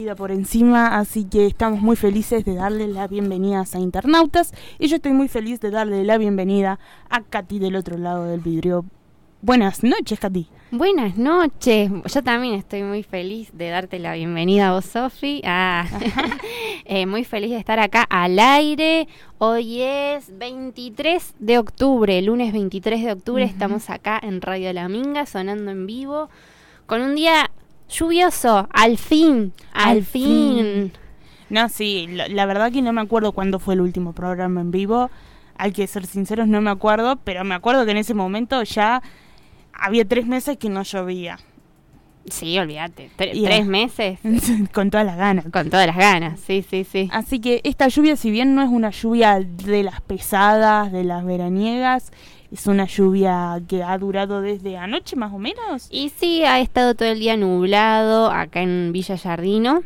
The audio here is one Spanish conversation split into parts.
Por encima, así que estamos muy felices de darle la bienvenida a Internautas y yo estoy muy feliz de darle la bienvenida a Katy del otro lado del vidrio. Buenas noches, Katy. Buenas noches, yo también estoy muy feliz de darte la bienvenida a vos, Sofi. Muy feliz de estar acá al aire. Hoy es 23 de octubre, lunes 23 de octubre, estamos acá en Radio La Minga sonando en vivo con un día lluvioso, al fin. No, sí, la verdad que no me acuerdo cuándo fue el último programa en vivo. Hay que ser sinceros, no me acuerdo, pero me acuerdo que en ese momento ya había 3 meses que no llovía. Sí, olvídate, 3 meses. Con todas las ganas. Con todas las ganas, sí. Así que esta lluvia, si bien no es una lluvia de las pesadas, de las veraniegas, es una lluvia que ha durado desde anoche más o menos. Y sí, ha estado todo el día nublado acá en Villa Giardino.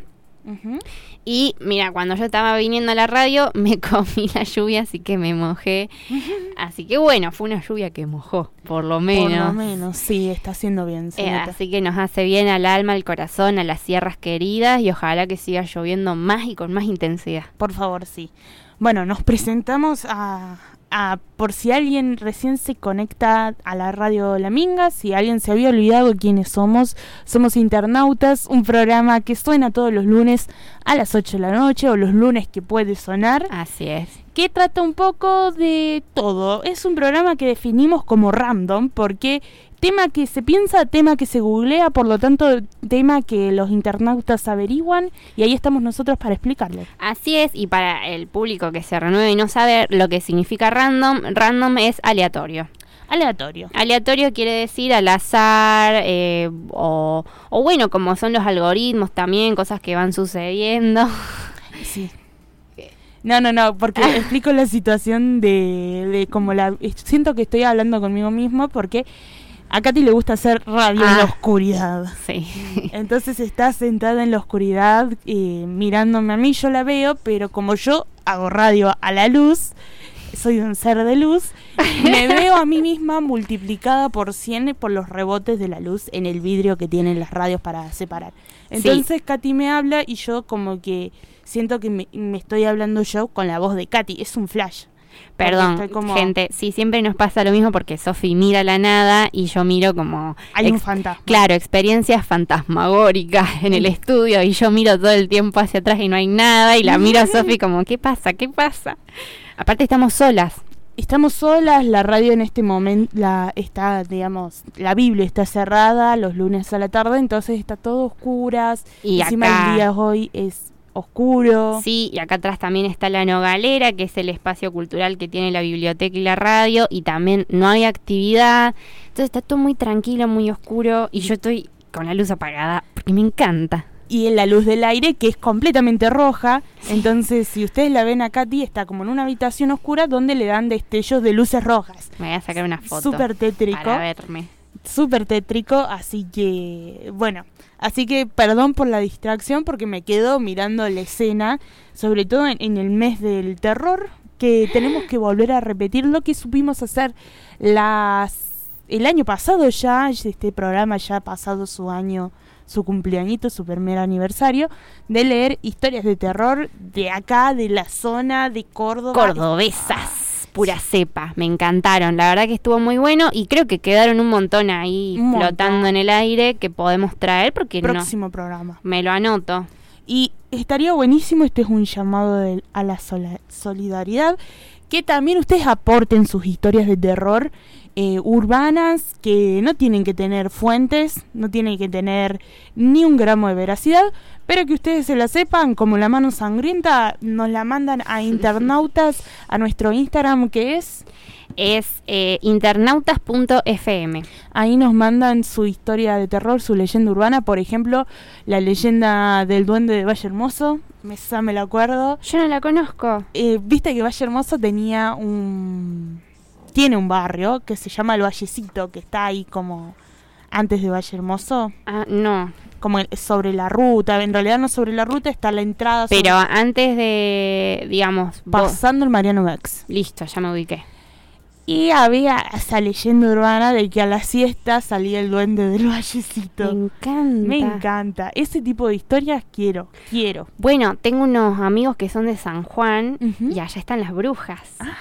Y mira, cuando yo estaba viniendo a la radio me comí la lluvia, así que me mojé. Así que bueno, fue una lluvia que mojó, por lo menos. Por lo menos, sí, está haciendo bien. Así que nos hace bien al alma, al corazón, a las sierras queridas y ojalá que siga lloviendo más y con más intensidad. Por favor, sí. Bueno, nos presentamos por si alguien recién se conecta a la radio La Minga, si alguien se había olvidado quiénes somos Internautas, un programa que suena todos los lunes a las 8 de la noche o los lunes que puede sonar. Así es. Que trata un poco de todo. Es un programa que definimos como random porque tema que se piensa, tema que se googlea, por lo tanto tema que los internautas averiguan y ahí estamos nosotros para explicarles. Así es, y para el público que se renueve y no sabe lo que significa random es aleatorio. Aleatorio quiere decir al azar, o bueno, como son los algoritmos también, cosas que van sucediendo. Sí. No, porque explico la situación de como siento que estoy hablando conmigo mismo porque a Katy le gusta hacer radio en la oscuridad. Sí. Entonces está sentada en la oscuridad mirándome a mí, yo la veo, pero como yo hago radio a la luz, soy un ser de luz, me veo a mí misma multiplicada por 100 por los rebotes de la luz en el vidrio que tienen las radios para separar. Entonces Katy me habla y yo como que siento que me estoy hablando yo con la voz de Katy, es un flash. Perdón, gente, sí, siempre nos pasa lo mismo porque Sofi mira la nada y yo miro como... Hay un fantasma. Claro, experiencias fantasmagóricas en el estudio y yo miro todo el tiempo hacia atrás y no hay nada y la miro a Sofi como, ¿qué pasa? Aparte estamos solas. La radio en este momento la Biblia está cerrada los lunes a la tarde, entonces está todo oscuras. Y encima acá... el día hoy es oscuro. Sí, y acá atrás también está la Nogalera, que es el espacio cultural que tiene la biblioteca y la radio, y también no hay actividad. Entonces está todo muy tranquilo, muy oscuro, y yo estoy con la luz apagada porque me encanta. Y en la luz del aire, que es completamente roja. Sí. Entonces, si ustedes la ven a Katy, está como en una habitación oscura donde le dan destellos de luces rojas. Me voy a sacar una foto. Súper tétrico. Para verme. Súper tétrico, así que, bueno. Así que perdón por la distracción porque me quedo mirando la escena, sobre todo en el mes del terror, que tenemos que volver a repetir lo que supimos hacer el año pasado ya. Este programa ya ha pasado su cumpleañito, su primer aniversario, de leer historias de terror de acá, de la zona de Córdoba. Cordobesas, pura cepa, me encantaron, la verdad que estuvo muy bueno y creo que quedaron un montón ahí flotando en el aire que podemos traer porque próximo programa. Me lo anoto. Y estaría buenísimo, este es un llamado a la solidaridad, que también ustedes aporten sus historias de terror urbanas, que no tienen que tener fuentes, no tienen que tener ni un gramo de veracidad, pero que ustedes se la sepan, como la mano sangrienta, nos la mandan a Internautas, a nuestro Instagram, que es internautas.fm. Ahí nos mandan su historia de terror, su leyenda urbana, por ejemplo, la leyenda del duende de Valle Hermoso, esa me la acuerdo. Yo no la conozco. Viste que Valle Hermoso tiene un barrio que se llama El Vallecito, que está ahí como antes de Valle Hermoso. No. Como sobre la ruta, en realidad no sobre la ruta, está la entrada. Pero antes de, digamos... Pasando el Mariano Vex. Listo, ya me ubiqué. Y había esa leyenda urbana de que a la siesta salía el duende del vallecito. Me encanta. Me encanta. Ese tipo de historias quiero. Bueno, tengo unos amigos que son de San Juan Ujú. y allá están las brujas.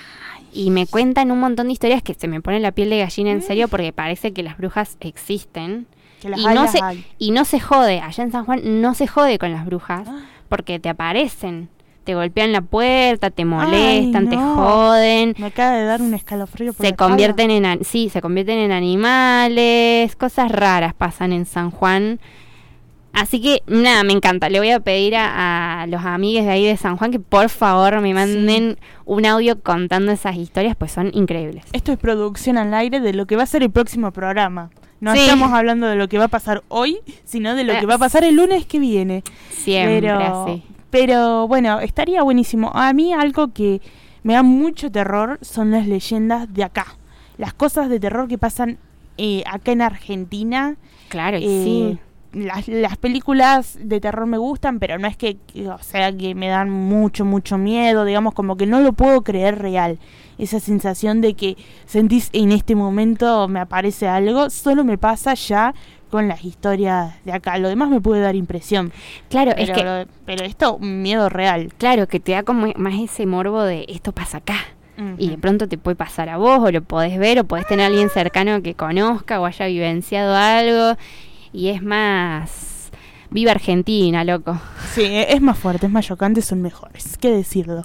Y me cuentan un montón de historias que se me pone la piel de gallina en serio porque parece que las brujas existen. Que las Y hay, no, las hay. y no se jode, allá en San Juan no se jode con las brujas porque te aparecen. Te golpean la puerta, te molestan, Ay, te no. joden. Me acaba de dar un escalofrío por la Se convierten se convierten en animales, cosas raras pasan en San Juan. Así que nada, me encanta. Le voy a pedir a los amigues de ahí de San Juan que por favor me manden un audio contando esas historias, pues son increíbles. Esto es producción al aire de lo que va a ser el próximo programa. No Sí. estamos hablando de lo que va a pasar hoy, sino de lo que va a pasar el lunes que viene. Siempre así. Pero bueno, estaría buenísimo. A mí algo que me da mucho terror son las leyendas de acá. Las cosas de terror que pasan acá en Argentina. Claro, y sí. Las películas de terror me gustan, pero no es o sea, que me dan mucho miedo, digamos, como que no lo puedo creer real. Esa sensación de que sentís en este momento me aparece algo, solo me pasa ya con las historias de acá. Lo demás me puede dar impresión. Claro, Pero esto, un miedo real. claro, que te da como más ese morbo de esto pasa acá. Ujú. Y de pronto te puede pasar a vos, o lo podés ver, o podés tener a alguien cercano que conozca o haya vivenciado algo. Y es más... Viva Argentina, loco. Sí, es más fuerte, es más chocante, son mejores. ¿Qué decirlo?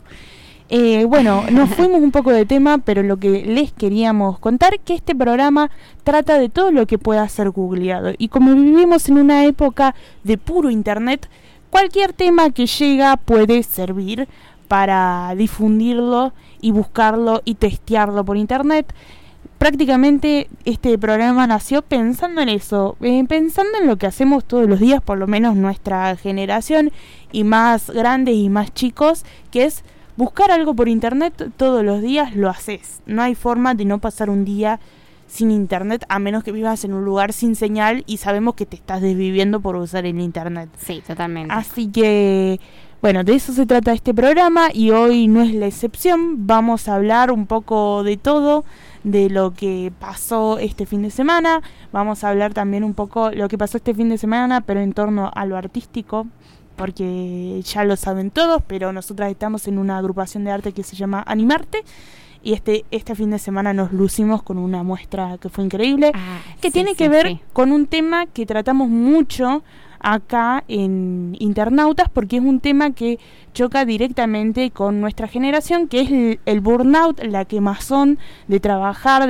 Bueno, nos fuimos un poco de tema, pero lo que les queríamos contar que este programa trata de todo lo que pueda ser googleado. Y como vivimos en una época de puro internet, cualquier tema que llega puede servir para difundirlo y buscarlo y testearlo por internet. Prácticamente este programa nació pensando en eso, pensando en lo que hacemos todos los días, por lo menos nuestra generación y más grandes y más chicos, que es buscar algo por internet todos los días, lo haces. No hay forma de no pasar un día sin internet, a menos que vivas en un lugar sin señal y sabemos que te estás desviviendo por usar el internet. Sí, totalmente. Así que, bueno, de eso se trata este programa y hoy no es la excepción. Vamos a hablar un poco de todo, de lo que pasó este fin de semana. Vamos a hablar también un poco lo que pasó este fin de semana, pero en torno a lo artístico, porque ya lo saben todos, pero nosotras estamos en una agrupación de arte que se llama Animarte. Y este fin de semana nos lucimos con una muestra que fue increíble, que tiene que ver con un tema que tratamos mucho acá en Internautas, porque es un tema que choca directamente con nuestra generación, que es el burnout, la quemazón de trabajar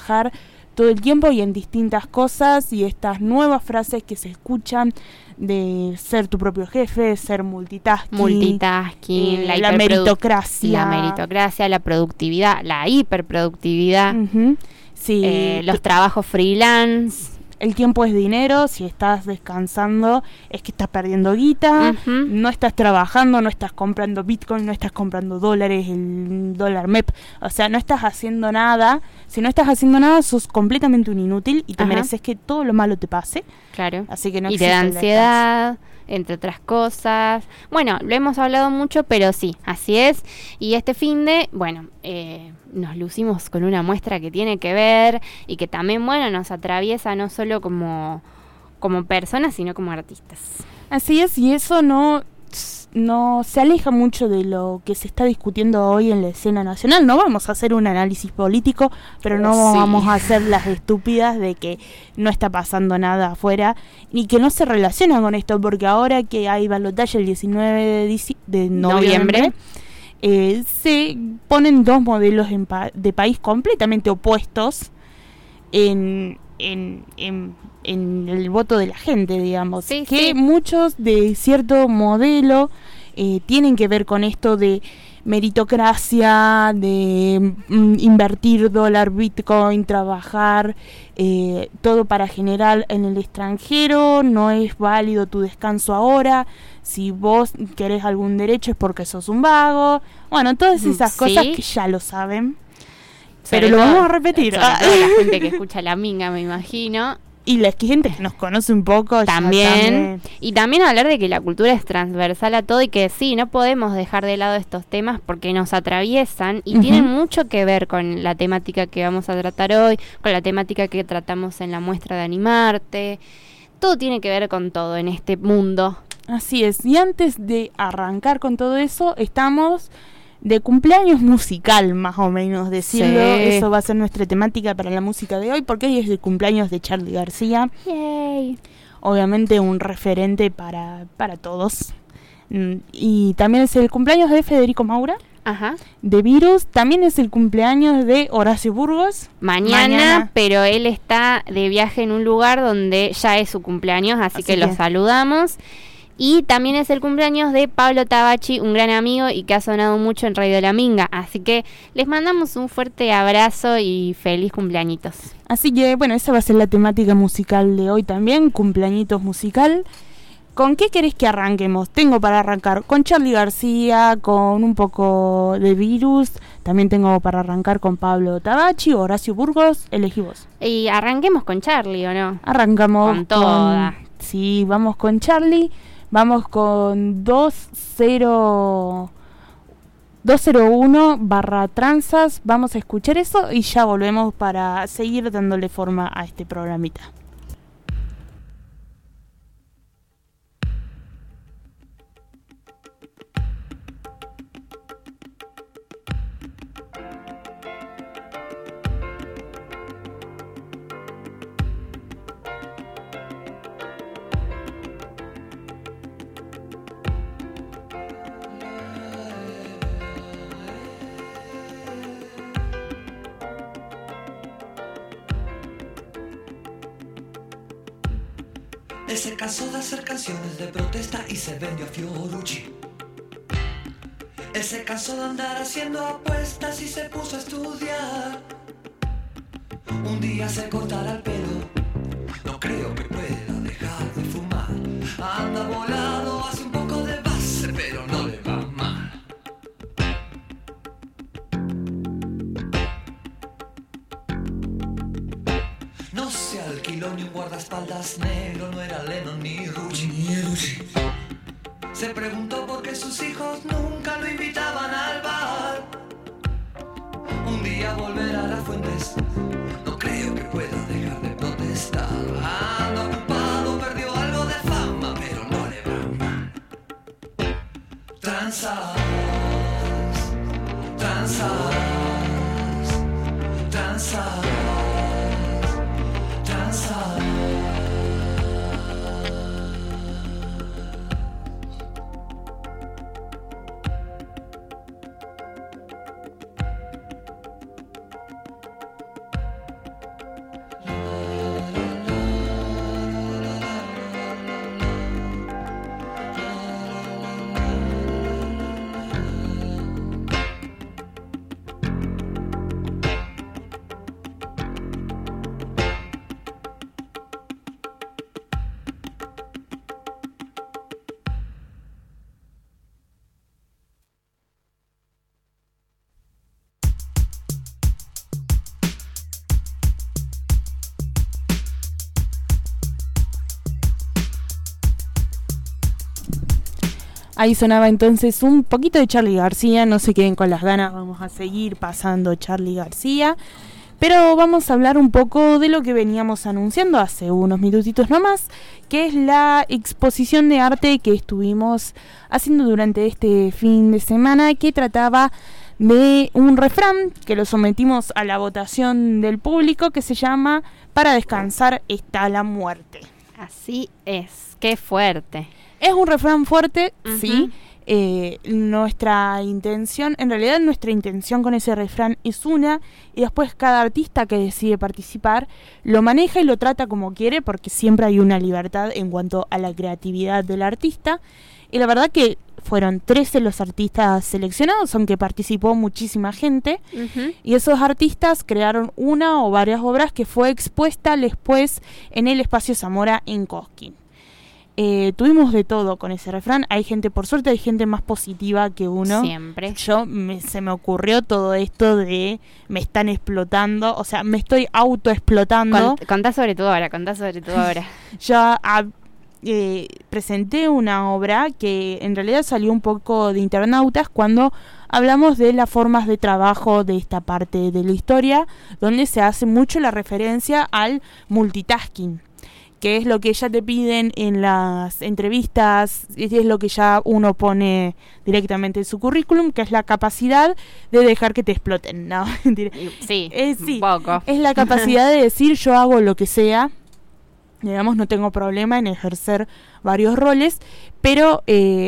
todo el tiempo y en distintas cosas, y estas nuevas frases que se escuchan de ser tu propio jefe, ser multitasking, la meritocracia, la productividad, la hiperproductividad, sí, los trabajos freelance. El tiempo es dinero, si estás descansando es que estás perdiendo guita, no estás trabajando, no estás comprando Bitcoin, no estás comprando dólares, el dólar MEP, o sea, no estás haciendo nada. Si no estás haciendo nada, sos completamente un inútil y te mereces que todo lo malo te pase. Claro. Así que no y te da ansiedad, entre otras cosas. Bueno, lo hemos hablado mucho, pero sí, así es. Y este finde, bueno, nos lucimos con una muestra que tiene que ver y que también, bueno, nos atraviesa no solo como personas, sino como artistas. Así es, y eso no se aleja mucho de lo que se está discutiendo hoy en la escena nacional. No vamos a hacer un análisis político, pero no vamos a hacer las estúpidas de que no está pasando nada afuera ni que no se relaciona con esto, porque ahora que hay balotaje el 19 de noviembre, se ponen dos modelos de país completamente opuestos en el voto de la gente, digamos, que muchos de cierto modelo tienen que ver con esto de meritocracia, de invertir dólar, Bitcoin, trabajar, todo para generar en el extranjero. No es válido tu descanso ahora. Si vos querés algún derecho es porque sos un vago. Bueno, todas esas cosas que ya lo saben. Pero lo vamos a repetir. Sobre todo la gente que escucha la minga, me imagino. Y la gente que nos conoce un poco también. Y también hablar de que la cultura es transversal a todo y que sí, no podemos dejar de lado estos temas porque nos atraviesan y tienen mucho que ver con la temática que vamos a tratar hoy, con la temática que tratamos en la muestra de Animarte. Todo tiene que ver con todo en este mundo. Así es. Y antes de arrancar con todo eso, estamos de cumpleaños musical, más o menos decirlo. Sí. Eso va a ser nuestra temática para la música de hoy, porque hoy es el cumpleaños de Charly García. Yay. Obviamente un referente para todos. Y también es el cumpleaños de Federico Maura. Ajá. De Virus. También es el cumpleaños de Horacio Burgos. Mañana, pero él está de viaje en un lugar donde ya es su cumpleaños, así que lo saludamos. Y también es el cumpleaños de Pablo Tabacci, un gran amigo y que ha sonado mucho en Radio La Minga. Así que les mandamos un fuerte abrazo y feliz cumpleañitos. Así que, bueno, esa va a ser la temática musical de hoy también, cumpleañitos musical. ¿Con qué querés que arranquemos? Tengo para arrancar con Charly García, con un poco de Virus. También tengo para arrancar con Pablo Tabacci, Horacio Burgos. Elegí vos. Y arranquemos con Charly, ¿o no? Arrancamos con toda. Sí, vamos con Charly. Vamos con 201/Tranzas. Vamos a escuchar eso y ya volvemos para seguir dándole forma a este programita. Él se cansó de hacer canciones de protesta y se vendió a Fiorucci. Él se cansó de andar haciendo apuestas y se puso a estudiar. Un día se cortará el pelo, no creo que pueda dejar de fumar. Anda volado, hace un poco de base, pero no le va mal. No se alquiló ni un guardaespaldas negro, no era Lennon ni Rucci. Se preguntó por qué sus hijos nunca lo invitaban al bar. Un día volverá a las fuentes, no creo que pueda dejar de protestar. Anda ocupado, perdió algo de fama, pero no le va mal. Tranzas, tranzas, tranzas. Ahí sonaba entonces un poquito de Charly García, no se queden con las ganas, vamos a seguir pasando Charly García, pero vamos a hablar un poco de lo que veníamos anunciando hace unos minutitos nomás, que es la exposición de arte que estuvimos haciendo durante este fin de semana, que trataba de un refrán que lo sometimos a la votación del público, que se llama "Para descansar está la muerte". Así es, qué fuerte. Es un refrán fuerte, sí. Nuestra intención con ese refrán es una, y después cada artista que decide participar lo maneja y lo trata como quiere, porque siempre hay una libertad en cuanto a la creatividad del artista. Y la verdad que fueron 13 los artistas seleccionados, aunque participó muchísima gente. Y esos artistas crearon una o varias obras que fue expuesta después en el Espacio Zamora en Cosquín. tuvimos de todo con ese refrán. Hay gente, por suerte, hay gente más positiva que uno. Siempre. Se me ocurrió todo esto de me están explotando, o sea, me estoy autoexplotando. Contá sobre todo ahora. Yo presenté una obra que en realidad salió un poco de internautas cuando hablamos de las formas de trabajo de esta parte de la historia, donde se hace mucho la referencia al multitasking, que es lo que ya te piden en las entrevistas, es lo que ya uno pone directamente en su currículum, que es la capacidad de dejar que te exploten, ¿no? Sí, sí, un poco. Es la capacidad de decir yo hago lo que sea, digamos, no tengo problema en ejercer varios roles, pero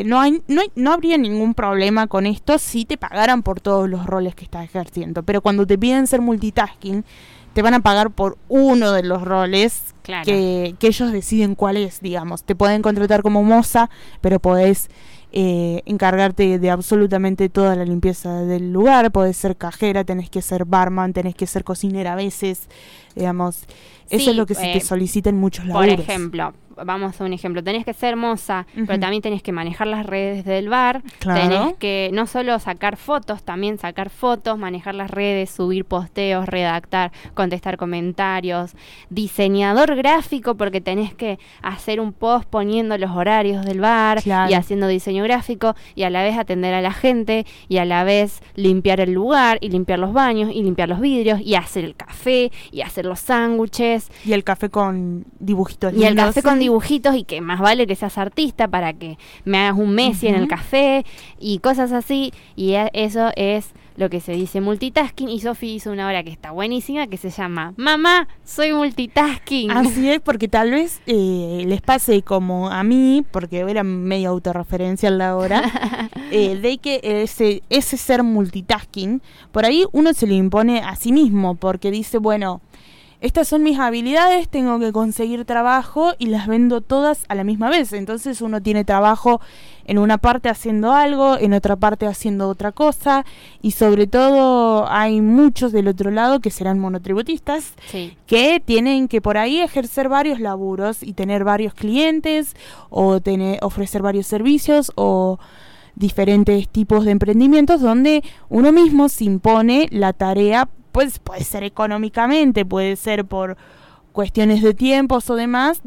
no habría ningún problema con esto si te pagaran por todos los roles que estás ejerciendo, pero cuando te piden ser multitasking, te van a pagar por uno de los roles. Claro. que ellos deciden cuál es, digamos. Te pueden contratar como moza, pero podés encargarte de absolutamente toda la limpieza del lugar, podés ser cajera, tenés que ser barman, tenés que ser cocinera a veces, digamos. Eso es lo que se te solicita en muchos laburos. Por ejemplo, vamos a un ejemplo, tenés que ser moza, pero también tenés que manejar las redes del bar, claro. Tenés que no solo sacar fotos, también sacar fotos, manejar las redes, subir posteos, redactar, contestar comentarios, diseñador gráfico, porque tenés que hacer un post poniendo los horarios del bar, claro. Y haciendo diseño gráfico, y a la vez atender a la gente, y a la vez limpiar el lugar, y limpiar los baños, y limpiar los vidrios, y hacer el café, y hacer los sándwiches. Y el café con dibujitos lindos. Y el café con dibujitos, y que más vale que seas artista para que me hagas un Messi en el café y cosas así, y eso es lo que se dice multitasking. Y Sofi hizo una obra que está buenísima que se llama Mamá, soy multitasking. Así es, porque tal vez les pase como a mí, porque era medio autorreferencial la obra, de que ese ser multitasking, por ahí uno se lo impone a sí mismo, porque dice, bueno, estas son mis habilidades, tengo que conseguir trabajo y las vendo todas a la misma vez. Entonces uno tiene trabajo en una parte haciendo algo, en otra parte haciendo otra cosa, y sobre todo hay muchos del otro lado que serán monotributistas, sí. Que tienen que por ahí ejercer varios laburos y tener varios clientes o ofrecer varios servicios o diferentes tipos de emprendimientos donde uno mismo se impone la tarea. Pues puede ser económicamente, puede ser por cuestiones de tiempos o demás,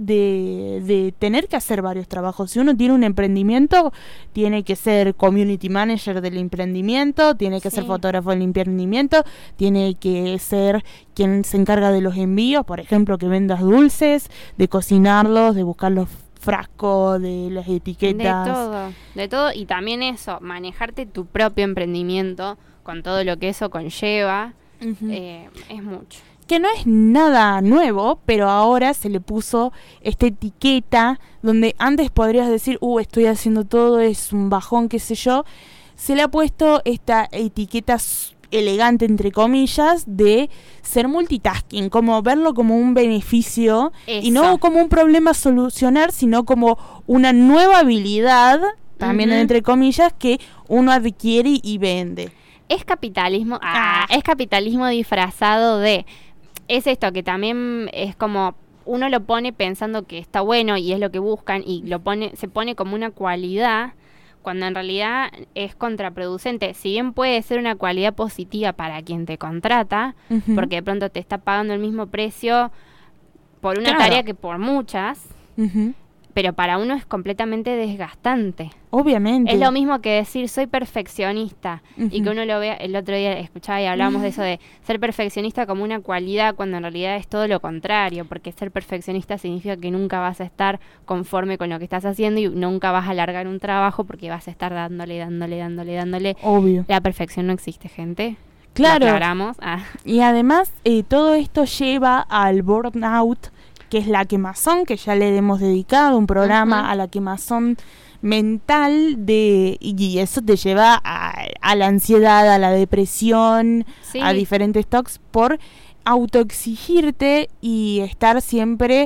de tener que hacer varios trabajos. Si uno tiene un emprendimiento, tiene que ser community manager del emprendimiento, tiene que ser fotógrafo del emprendimiento, tiene que ser quien se encarga de los envíos, por ejemplo, que vendas dulces, de cocinarlos, de buscar los frascos, de las etiquetas. De todo, y también eso, manejarte tu propio emprendimiento con todo lo que eso conlleva. Es mucho. Que no es nada nuevo, pero ahora se le puso esta etiqueta donde antes podrías decir, estoy haciendo todo, es un bajón, qué sé yo. Se le ha puesto esta etiqueta elegante, entre comillas, de ser multitasking, como verlo como un beneficio. Eso. Y no como un problema a solucionar, sino como una nueva habilidad, también entre comillas, que uno adquiere y vende. Es capitalismo, es capitalismo disfrazado de... Es esto que también es como... Uno lo pone pensando que está bueno y es lo que buscan y se pone como una cualidad, cuando en realidad es contraproducente. Si bien puede ser una cualidad positiva para quien te contrata, porque de pronto te está pagando el mismo precio por una tarea que por muchas... Pero para uno es completamente desgastante. Obviamente. Es lo mismo que decir soy perfeccionista y que uno lo vea. El otro día escuchaba y hablábamos de eso de ser perfeccionista como una cualidad, cuando en realidad es todo lo contrario, porque ser perfeccionista significa que nunca vas a estar conforme con lo que estás haciendo y nunca vas a alargar un trabajo porque vas a estar dándole. Obvio. La perfección no existe, gente. Claro. Lo aclaramos. Y además todo esto lleva al burnout, que es la quemazón, que ya le hemos dedicado un programa a la quemazón mental, y eso te lleva a la ansiedad, a la depresión, a diferentes tocs por autoexigirte y estar siempre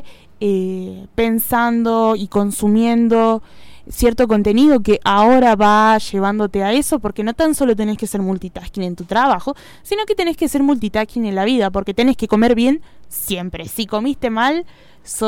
pensando y consumiendo cierto contenido que ahora va llevándote a eso, porque no tan solo tenés que ser multitasking en tu trabajo, sino que tenés que ser multitasking en la vida, porque tenés que comer bien siempre. Si comiste mal, sos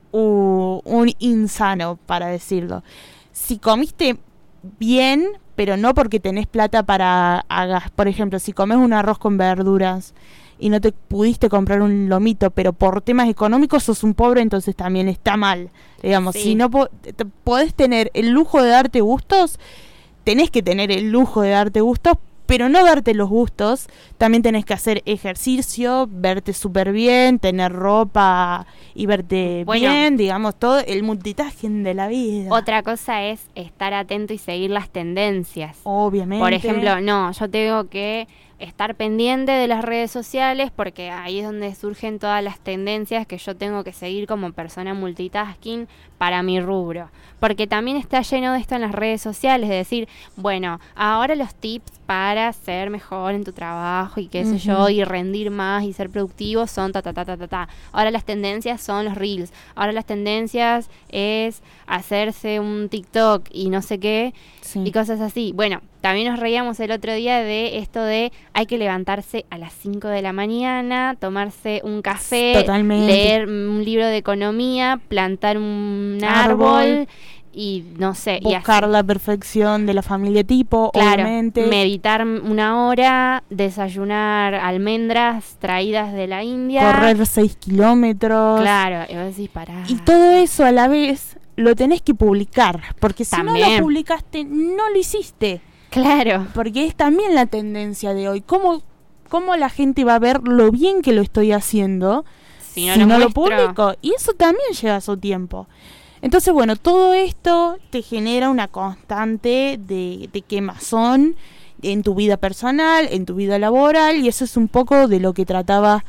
un insano, para decirlo. Si comiste bien, pero no porque tenés plata para por ejemplo, si comes un arroz con verduras y no te pudiste comprar un lomito, pero por temas económicos sos un pobre, entonces también está mal. Digamos, Sí. si no podés tener el lujo de darte gustos, tenés que tener el lujo de darte gustos, pero no darte los gustos, también tenés que hacer ejercicio, verte súper bien, tener ropa y verte Bueno. bien, digamos, todo el multitasking de la vida. Otra cosa es estar atento y seguir las tendencias. Obviamente. Por ejemplo, no, yo tengo que estar pendiente de las redes sociales porque ahí es donde surgen todas las tendencias que yo tengo que seguir como persona multitasking para mi rubro. Porque también está lleno de esto en las redes sociales, de decir, bueno, ahora los tips para ser mejor en tu trabajo y qué sé yo, y rendir más y ser productivo son ta, ta, ta, ta, ta, ta. Ahora las tendencias son los reels. Ahora las tendencias es hacerse un TikTok y no sé qué, Sí. y cosas así. Bueno, también nos reíamos el otro día de esto de hay que levantarse a las 5 de la mañana, tomarse un café, Totalmente. leer un libro de economía, plantar un árbol y no sé, y Buscar así. la perfección de la familia tipo, Claro, obviamente. meditar una hora, desayunar almendras traídas de la India. Correr 6 kilómetros. Claro, y vos decís, pará. Y todo eso a la vez lo tenés que publicar, porque si no También. lo publicaste, no lo hiciste. Claro. Porque es también la tendencia de hoy. ¿Cómo la gente va a ver lo bien que lo estoy haciendo Si no lo lo muestro. publico? Y eso también lleva su tiempo. Entonces, bueno, todo esto te genera una constante de quemazón en tu vida personal, en tu vida laboral, y eso es un poco de lo que trataba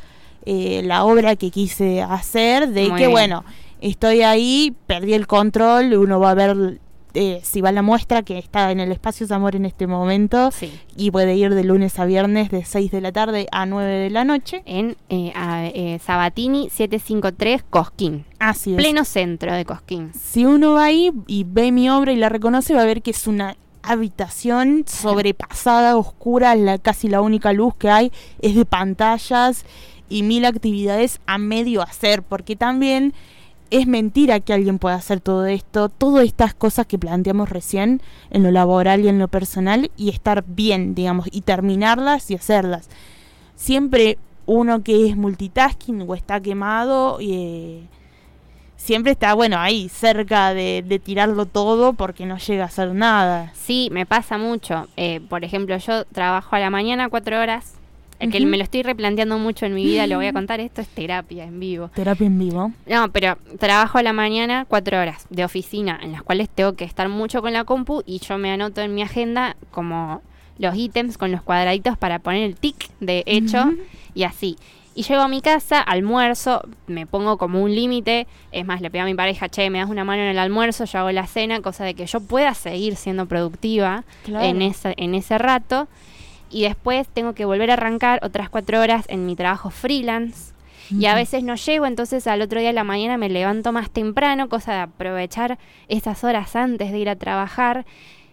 la obra que quise hacer, de Muy que, bien. bueno, estoy ahí, perdí el control, uno va a ver si va a la muestra que está en el Espacio Zamor en este momento, Sí. y puede ir de lunes a viernes de 6 de la tarde a 9 de la noche. En Sabatini 753 Cosquín. Así es. Pleno centro de Cosquín. Si uno va ahí y ve mi obra y la reconoce, va a ver que es una habitación sobrepasada, oscura, casi la única luz que hay es de pantallas y 1000 actividades a medio hacer, porque también es mentira que alguien pueda hacer todo esto, todas estas cosas que planteamos recién en lo laboral y en lo personal, y estar bien, digamos, y terminarlas y hacerlas. Siempre uno que es multitasking o está quemado, siempre está, bueno, ahí cerca de tirarlo todo porque no llega a hacer nada. Sí, me pasa mucho. Por ejemplo, yo trabajo a la mañana 4 horas. El que Ujú. me lo estoy replanteando mucho en mi vida, lo voy a contar, esto es terapia en vivo. Terapia en vivo. No, pero trabajo a la mañana 4 horas de oficina, en las cuales tengo que estar mucho con la compu y yo me anoto en mi agenda como los ítems con los cuadraditos para poner el tic de hecho Ujú. y así. Y llego a mi casa, almuerzo, me pongo como un límite, es más, le pido a mi pareja, che, me das una mano en el almuerzo, yo hago la cena, cosa de que yo pueda seguir siendo productiva Claro. en ese rato. Y después tengo que volver a arrancar otras 4 horas en mi trabajo freelance. Y a Ujú. veces no llego, entonces al otro día de la mañana me levanto más temprano, cosa de aprovechar esas horas antes de ir a trabajar.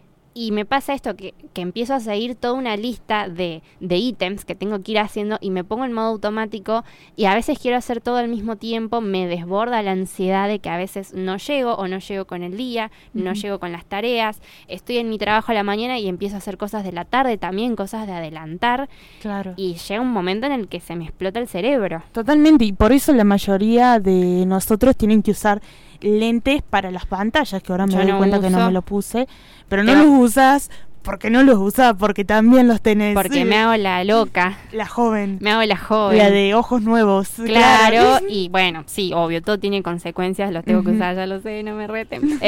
Y me pasa esto, que empiezo a seguir toda una lista de ítems que tengo que ir haciendo y me pongo en modo automático y a veces quiero hacer todo al mismo tiempo, me desborda la ansiedad de que a veces no llego o no llego con el día, no Ujú. llego con las tareas, estoy en mi trabajo a la mañana y empiezo a hacer cosas de la tarde también, cosas de adelantar Claro. y llega un momento en el que se me explota el cerebro. Totalmente, y por eso la mayoría de nosotros tienen que usar lentes para las pantallas, que ahora me Yo doy no cuenta que no uso. me lo puse, pero no Pero- los usas porque no los usas, porque también los tenés. Porque me hago la loca, La joven, me hago la joven. la de ojos nuevos. Claro, y bueno, sí, obvio, todo tiene consecuencias, los tengo que Ujú. usar, ya lo sé, no me reten.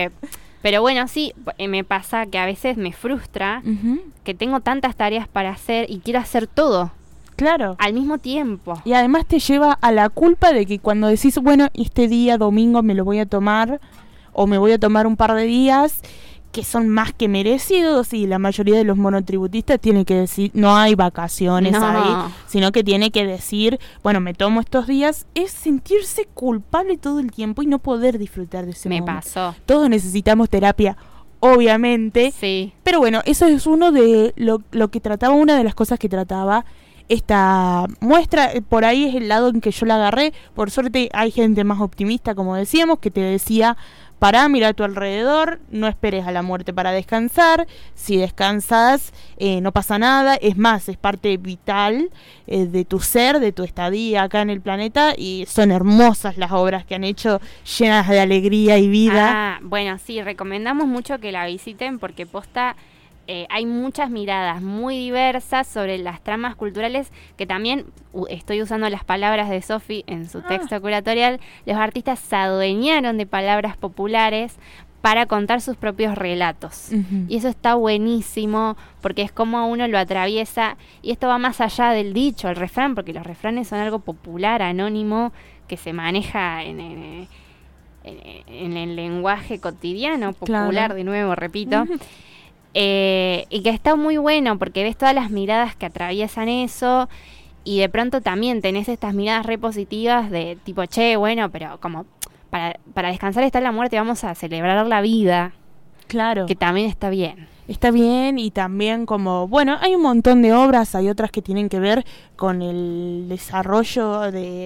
Pero bueno, sí, me pasa que a veces me frustra Ujú. que tengo tantas tareas para hacer y quiero hacer todo Claro. al mismo tiempo. Y además te lleva a la culpa de que cuando decís, bueno, este día domingo me lo voy a tomar, o me voy a tomar un par de días, que son más que merecidos, y la mayoría de los monotributistas tiene que decir, no hay vacaciones No. ahí, sino que tiene que decir, bueno, me tomo estos días, es sentirse culpable todo el tiempo y no poder disfrutar de ese Me momento. pasó. Todos necesitamos terapia, obviamente, Sí, pero bueno, eso es uno de lo que trataba, una de las cosas que trataba esta muestra. Por ahí es el lado en que yo la agarré. Por suerte hay gente más optimista, como decíamos, que te decía: pará, mira a tu alrededor, no esperes a la muerte para descansar. Si descansas, no pasa nada. Es más, es parte vital de tu ser, de tu estadía acá en el planeta. Y son hermosas las obras que han hecho, llenas de alegría y vida. Bueno, sí, recomendamos mucho que la visiten porque posta... hay muchas miradas muy diversas sobre las tramas culturales que también, estoy usando las palabras de Sofi en su texto curatorial, los artistas se adueñaron de palabras populares para contar sus propios relatos. Uh-huh. Y eso está buenísimo porque es como uno lo atraviesa, y esto va más allá del dicho, el refrán, porque los refranes son algo popular, anónimo, que se maneja en el lenguaje cotidiano, popular, claro. De nuevo, repito. Uh-huh. Y que está muy bueno porque ves todas las miradas que atraviesan eso, y de pronto también tenés estas miradas repositivas de tipo, che, bueno, pero como para descansar está la muerte, vamos a celebrar la vida. Claro. Que también está bien. Está bien, y también como, bueno, hay un montón de obras, hay otras que tienen que ver con el desarrollo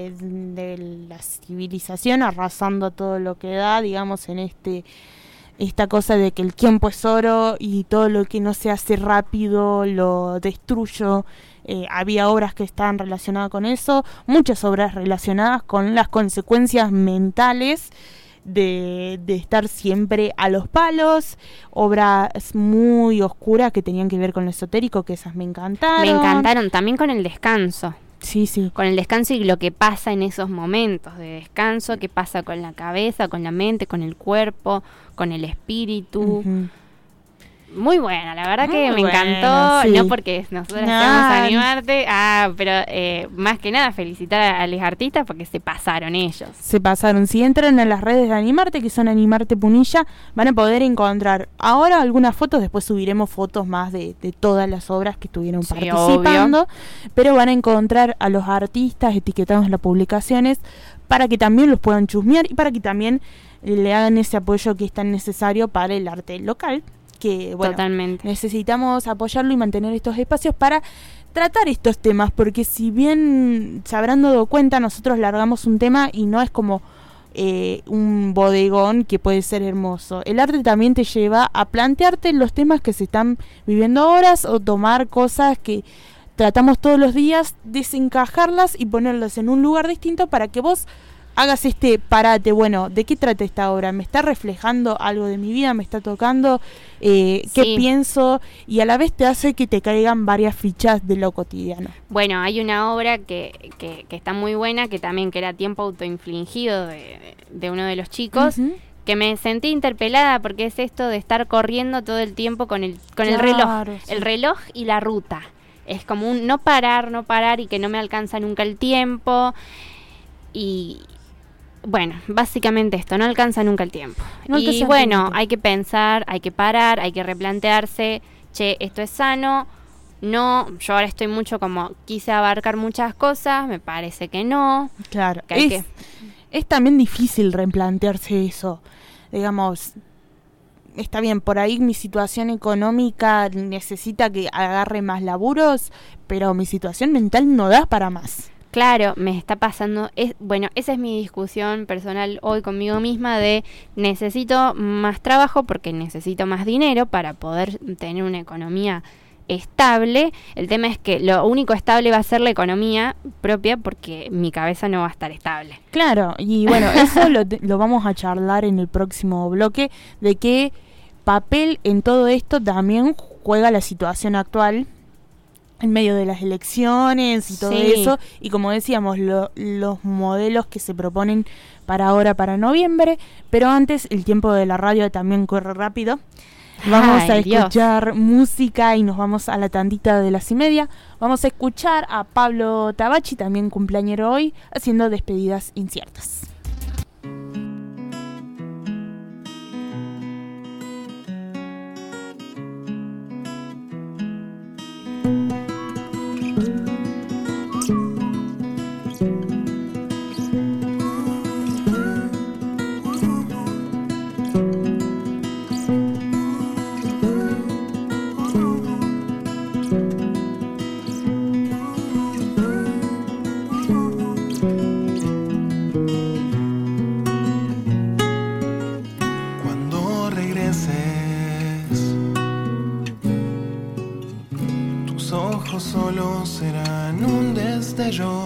de la civilización, arrasando todo lo que da, digamos, en esta cosa de que el tiempo es oro y todo lo que no se hace rápido lo destruyo. Había obras que estaban relacionadas con eso, muchas obras relacionadas con las consecuencias mentales de estar siempre a los palos, obras muy oscuras que tenían que ver con lo esotérico, que esas me encantaron. Me encantaron, también con el descanso. Sí, sí. Con el descanso y lo que pasa en esos momentos de descanso, qué pasa con la cabeza, con la mente, con el cuerpo, con el espíritu. Uh-huh. Muy buena, la verdad que me encantó, sí. No porque nosotros queremos animarte, pero más que nada felicitar a los artistas porque se pasaron ellos. Se pasaron. Si entran a las redes de Animarte, que son Animarte Punilla, van a poder encontrar ahora algunas fotos, después subiremos fotos más de todas las obras que estuvieron participando, obvio. Pero van a encontrar a los artistas etiquetados en las publicaciones para que también los puedan chusmear y para que también le hagan ese apoyo que es tan necesario para el arte local. Que, bueno, totalmente. Necesitamos apoyarlo y mantener estos espacios para tratar estos temas, porque si bien se habrán dado cuenta, nosotros largamos un tema y no es como un bodegón que puede ser hermoso. El arte también te lleva a plantearte los temas que se están viviendo ahora, o tomar cosas que tratamos todos los días, desencajarlas y ponerlas en un lugar distinto para que vos hagas parate, bueno, ¿de qué trata esta obra? ¿Me está reflejando algo de mi vida? ¿Me está tocando? ¿Qué pienso? Y a la vez te hace que te caigan varias fichas de lo cotidiano. Bueno, hay una obra que está muy buena, que también que era Tiempo autoinfligido de uno de los chicos, uh-huh. Que me sentí interpelada porque es esto de estar corriendo todo el tiempo con el reloj, sí. El reloj y la ruta. Es como un no parar y que no me alcanza nunca el tiempo. Y bueno, básicamente esto, no alcanza nunca el tiempo. Y bueno, hay que pensar, hay que parar, hay que replantearse, che, esto es sano. No, yo ahora estoy mucho como, quise abarcar muchas cosas, me parece que no. Claro, que es también difícil replantearse eso. Digamos, está bien, por ahí mi situación económica necesita que agarre más laburos, pero mi situación mental no da para más. Claro, me está pasando, bueno, esa es mi discusión personal hoy conmigo misma de necesito más trabajo porque necesito más dinero para poder tener una economía estable. El tema es que lo único estable va a ser la economía propia porque mi cabeza no va a estar estable. Claro, y bueno, eso lo vamos a charlar en el próximo bloque, de qué papel en todo esto también juega la situación actual en medio de las elecciones y todo eso, y como decíamos, los modelos que se proponen para ahora, para noviembre. Pero antes, el tiempo de la radio también corre rápido. Vamos a escuchar música y nos vamos a la tandita de las 1:30. Vamos a escuchar a Pablo Tabachi, también cumpleañero hoy, haciendo Despedidas Inciertas. ojos solo serán un destello.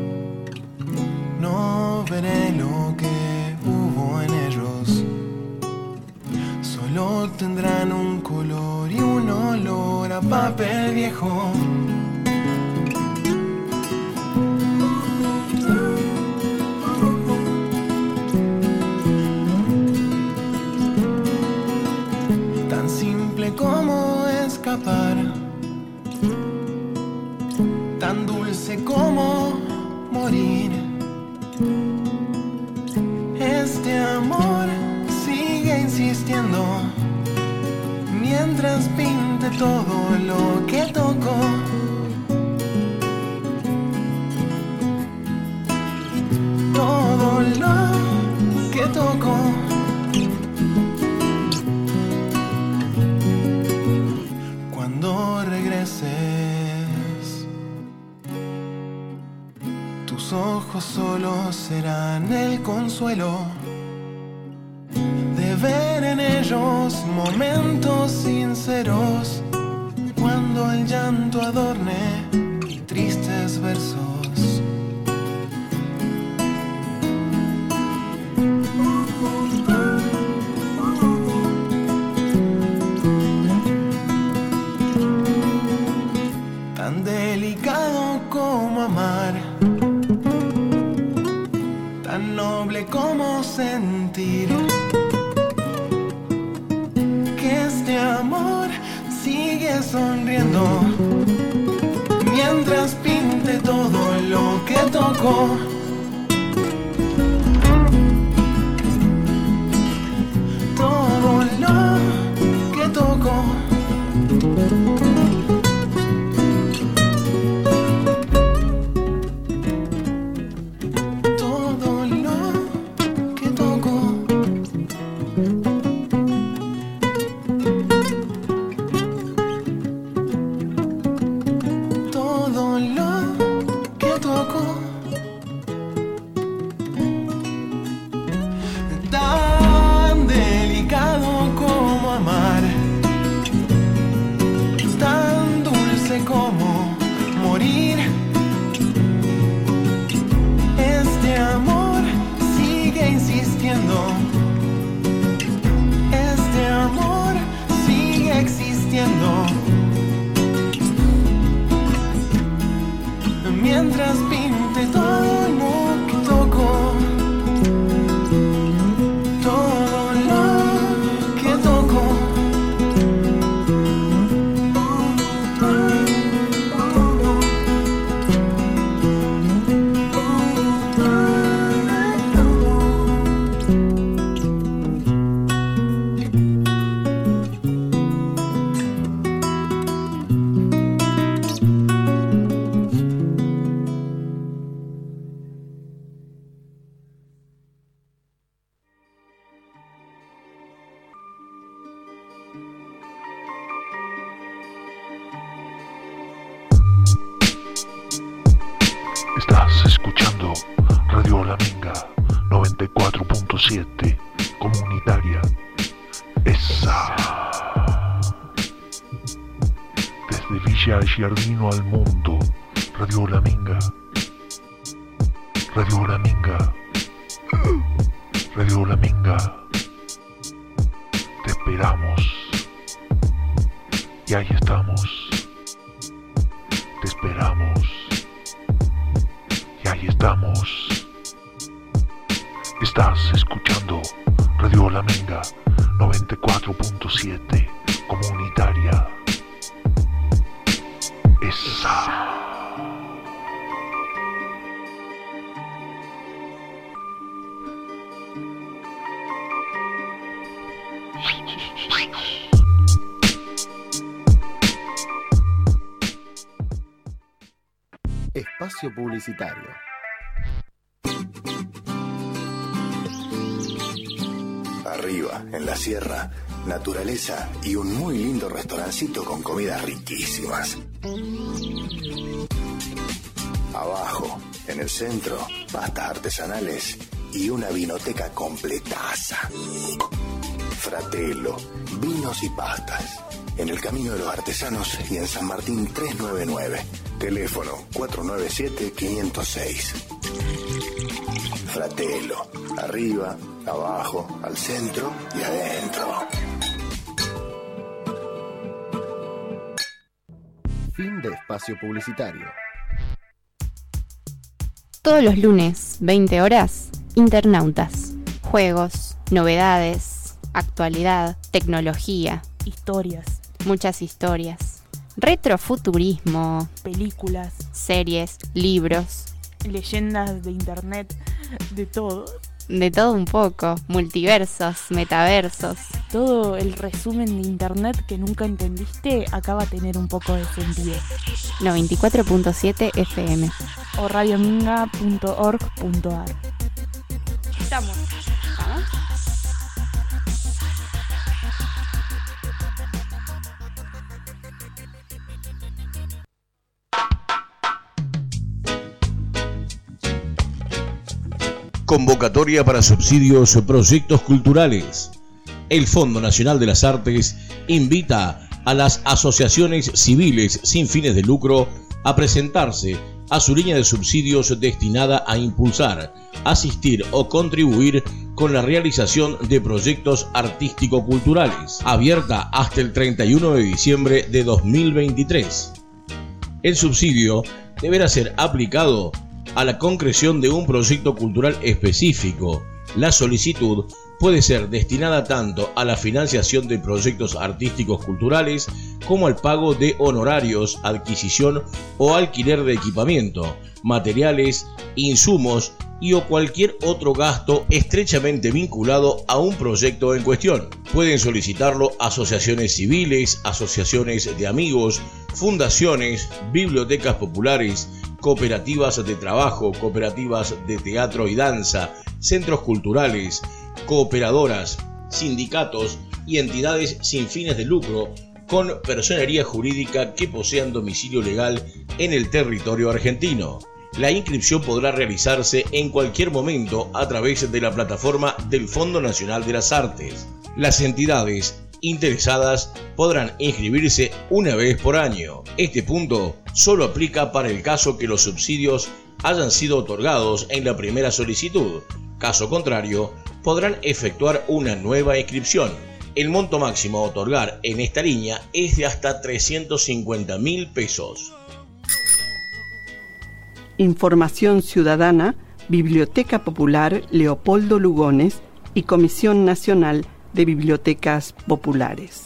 No veré lo que hubo en ellos. Solo tendrán un color y un olor a papel viejo. Tan simple como escapar, tan dulce como morir. Este amor sigue insistiendo mientras pinte todo lo que tocó. Todo lo que tocó. Cuando regreses, tus ojos solo serán el consuelo de ver en ellos momentos sinceros, cuando el llanto adorne tristes versos. Tan delicado como amar, tan noble como sentir que este amor sigue sonriendo mientras pinte todo lo que tocó. Todo lo que tocó. Mientras pinte todo lo que tocó, todo lo que tocó. Estás escuchando Radio La Minga 94.7 comunitaria. Esa. Desde Villa Giardino al mundo. Radio La Minga. Radio La Minga. Radio La Minga. Te esperamos. Y ahí estamos. Te esperamos. Y ahí estamos. Estás escuchando Radio La Minga 94.7 comunitaria. Esa. Espacio publicitario. Arriba, en la sierra, naturaleza y un muy lindo restaurancito con comidas riquísimas. Abajo, en el centro, pastas artesanales y una vinoteca completaza. Fratello, vinos y pastas. en el Camino de los Artesanos y en San Martín 399. Teléfono 497-506. Fratello, arriba, abajo, al centro y adentro. Fin de espacio publicitario. Todos los lunes, 20 horas, Internautas. Juegos, novedades, actualidad, tecnología. Historias. Muchas historias. Retrofuturismo. Películas. Series, libros. Leyendas de internet. De todo. De todo un poco. Multiversos, metaversos. Todo el resumen de internet que nunca entendiste acaba de tener un poco de sentido. 94.7 FM. O radiominga.org.ar. Estamos. ¿Vamos? Convocatoria para subsidios o proyectos culturales. El Fondo Nacional de las Artes invita a las asociaciones civiles sin fines de lucro a presentarse a su línea de subsidios destinada a impulsar, asistir o contribuir con la realización de proyectos artístico-culturales, abierta hasta el 31 de diciembre de 2023. El subsidio deberá ser aplicado a la concreción de un proyecto cultural específico. La solicitud puede ser destinada tanto a la financiación de proyectos artísticos culturales como al pago de honorarios, adquisición o alquiler de equipamiento, materiales, insumos y o cualquier otro gasto estrechamente vinculado a un proyecto en cuestión. Pueden solicitarlo asociaciones civiles, asociaciones de amigos, fundaciones, bibliotecas populares, cooperativas de trabajo, cooperativas de teatro y danza, centros culturales, cooperadoras, sindicatos y entidades sin fines de lucro con personería jurídica que posean domicilio legal en el territorio argentino. La inscripción podrá realizarse en cualquier momento a través de la plataforma del Fondo Nacional de las Artes. Las entidades interesadas podrán inscribirse una vez por año. Este punto solo aplica para el caso que los subsidios hayan sido otorgados en la primera solicitud. Caso contrario, podrán efectuar una nueva inscripción. El monto máximo a otorgar en esta línea es de hasta 350.000 pesos. Información Ciudadana, Biblioteca Popular Leopoldo Lugones y Comisión Nacional de Bibliotecas Populares.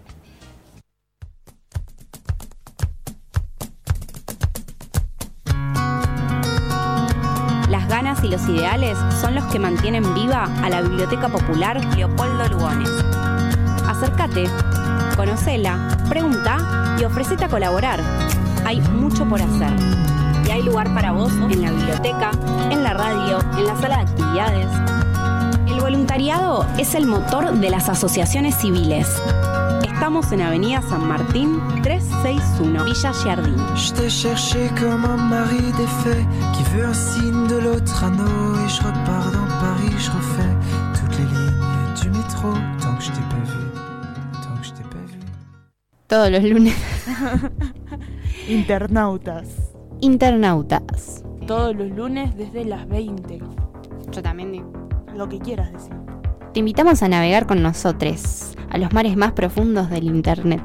Las ganas y los ideales son los que mantienen viva a la Biblioteca Popular Leopoldo Lugones. Acércate, conocela, pregunta y ofrecete a colaborar. Hay mucho por hacer. Y hay lugar para vos en la biblioteca, en la radio, en la sala de actividades. El voluntariado es el motor de las asociaciones civiles. Estamos en Avenida San Martín 361, Villa Giardín. Je t'ai cherché comme un mari défait qui veut un signe de l'autre anneau et je repars dans Paris, je refais toutes les lignes du métro tant que je t'ai pas vu, tant que je t'ai pas vu. Todos los lunes. Internautas. Internautas. Todos los lunes desde las 20. Yo también digo. Lo que quieras decir. Te invitamos a navegar con nosotros a los mares más profundos del internet.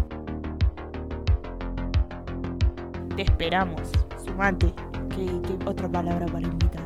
Te esperamos. Sumate. ¿Qué otra palabra para invitar?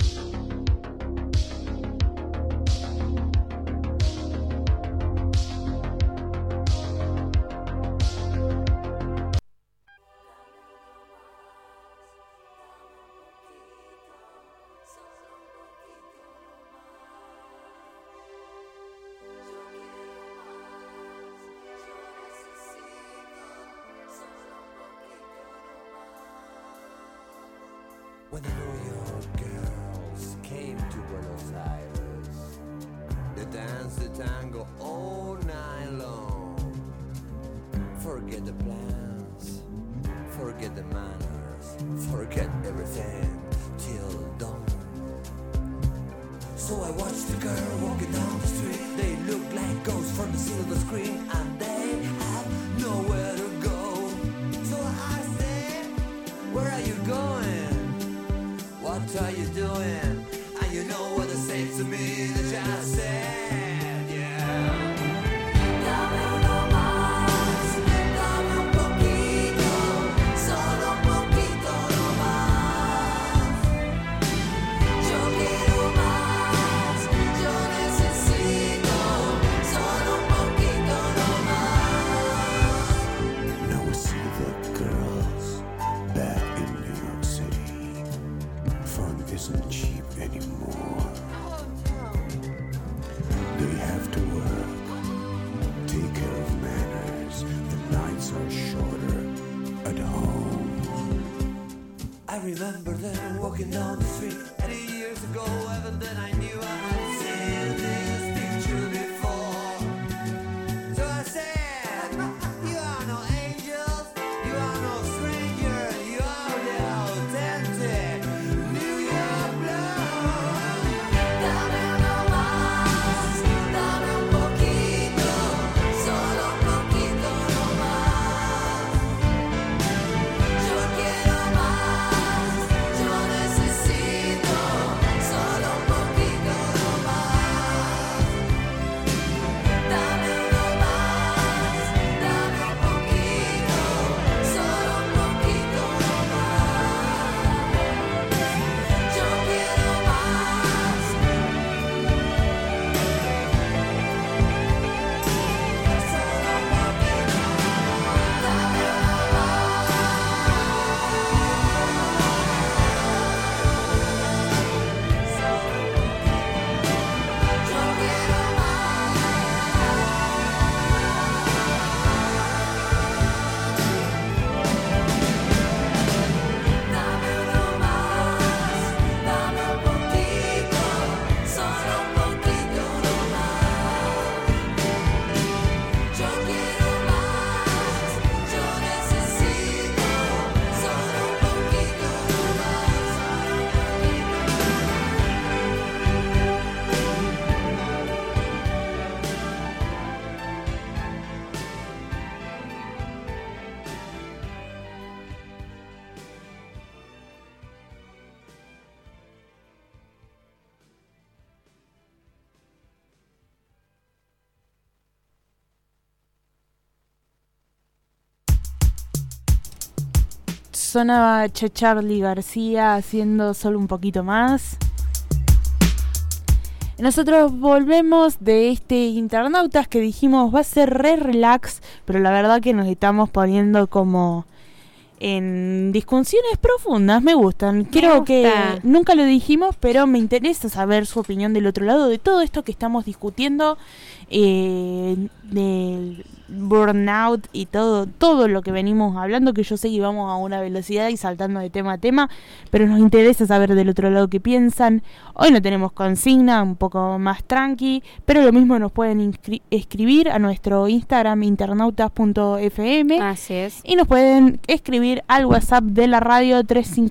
When the New York girls came to Buenos Aires, they danced the tango all night long. Forget the plans, forget the manners, forget everything till dawn. So I watched the girl walking down the street. They look like ghosts from the silver screen, and they have I remember then walking down the street 80 years ago, even then I knew I had seen this picture before. So I said, you are no angels, you are no stranger, you are the authentic New York blood. Dame uno más, dame un poquito, solo un poquito no más. Yo quiero más, yo necesito, solo un poquito no más. Dame uno más, dame un poquito, solo un poquito no más. Yo quiero más. Solo un poquito, dame uno dame un poquito, solo un poquito no más. Yo quiero más, yo necesito, solo un poquito no más. Sonaba Charly García haciendo solo un poquito más. Nosotros volvemos de este Internautas que dijimos va a ser re relax, pero la verdad que nos estamos poniendo como en discusiones profundas, me gustan. Creo que nunca lo dijimos, pero me interesa saber su opinión del otro lado de todo esto que estamos discutiendo, del burnout y todo lo que venimos hablando, que yo sé que vamos a una velocidad y saltando de tema a tema, pero nos interesa saber del otro lado qué piensan. Hoy no tenemos consigna, un poco más tranqui, pero lo mismo nos pueden escribir a nuestro Instagram internautas.fm. Así es. Y nos pueden escribir al WhatsApp de la radio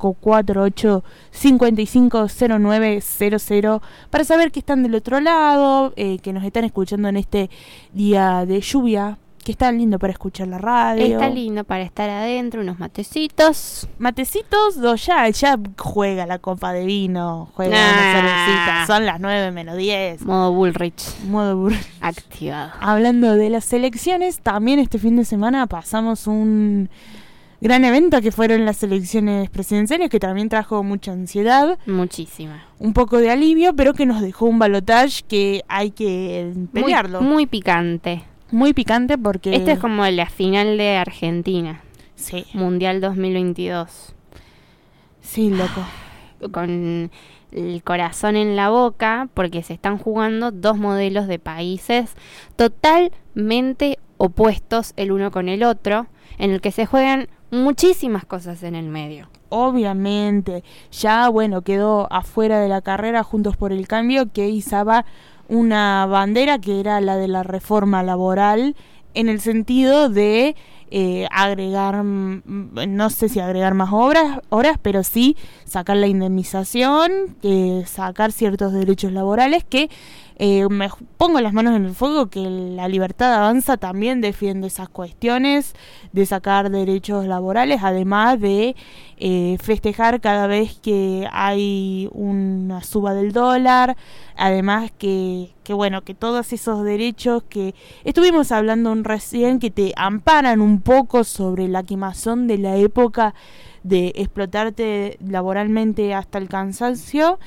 3548-550900 para saber que están del otro lado, que nos están escuchando en este día de lluvia, que está lindo para escuchar la radio. Está lindo para estar adentro, unos matecitos. Matecitos, ya juega la copa de vino, juega una cervecita. Son las 9:10. Modo Bullrich. Activado. Hablando de las elecciones, también este fin de semana pasamos un gran evento que fueron las elecciones presidenciales, que también trajo mucha ansiedad. Muchísima. Un poco de alivio, pero que nos dejó un balotaje que hay que pelearlo. Muy picante. Muy picante porque... Este es como la final de Argentina. Sí. Mundial 2022. Sí, loco. Con el corazón en la boca, porque se están jugando dos modelos de países totalmente opuestos el uno con el otro, en el que se juegan muchísimas cosas en el medio. Obviamente, ya quedó afuera de la carrera Juntos por el Cambio, que izaba una bandera que era la de la reforma laboral, en el sentido de agregar, no sé si agregar más horas, pero sí sacar la indemnización, sacar ciertos derechos laborales que me pongo las manos en el fuego que la Libertad Avanza también defiende esas cuestiones de sacar derechos laborales, además de festejar cada vez que hay una suba del dólar, además que todos esos derechos que estuvimos hablando recién, que te amparan un poco sobre la quemazón de la época de explotarte laboralmente hasta el cansancio.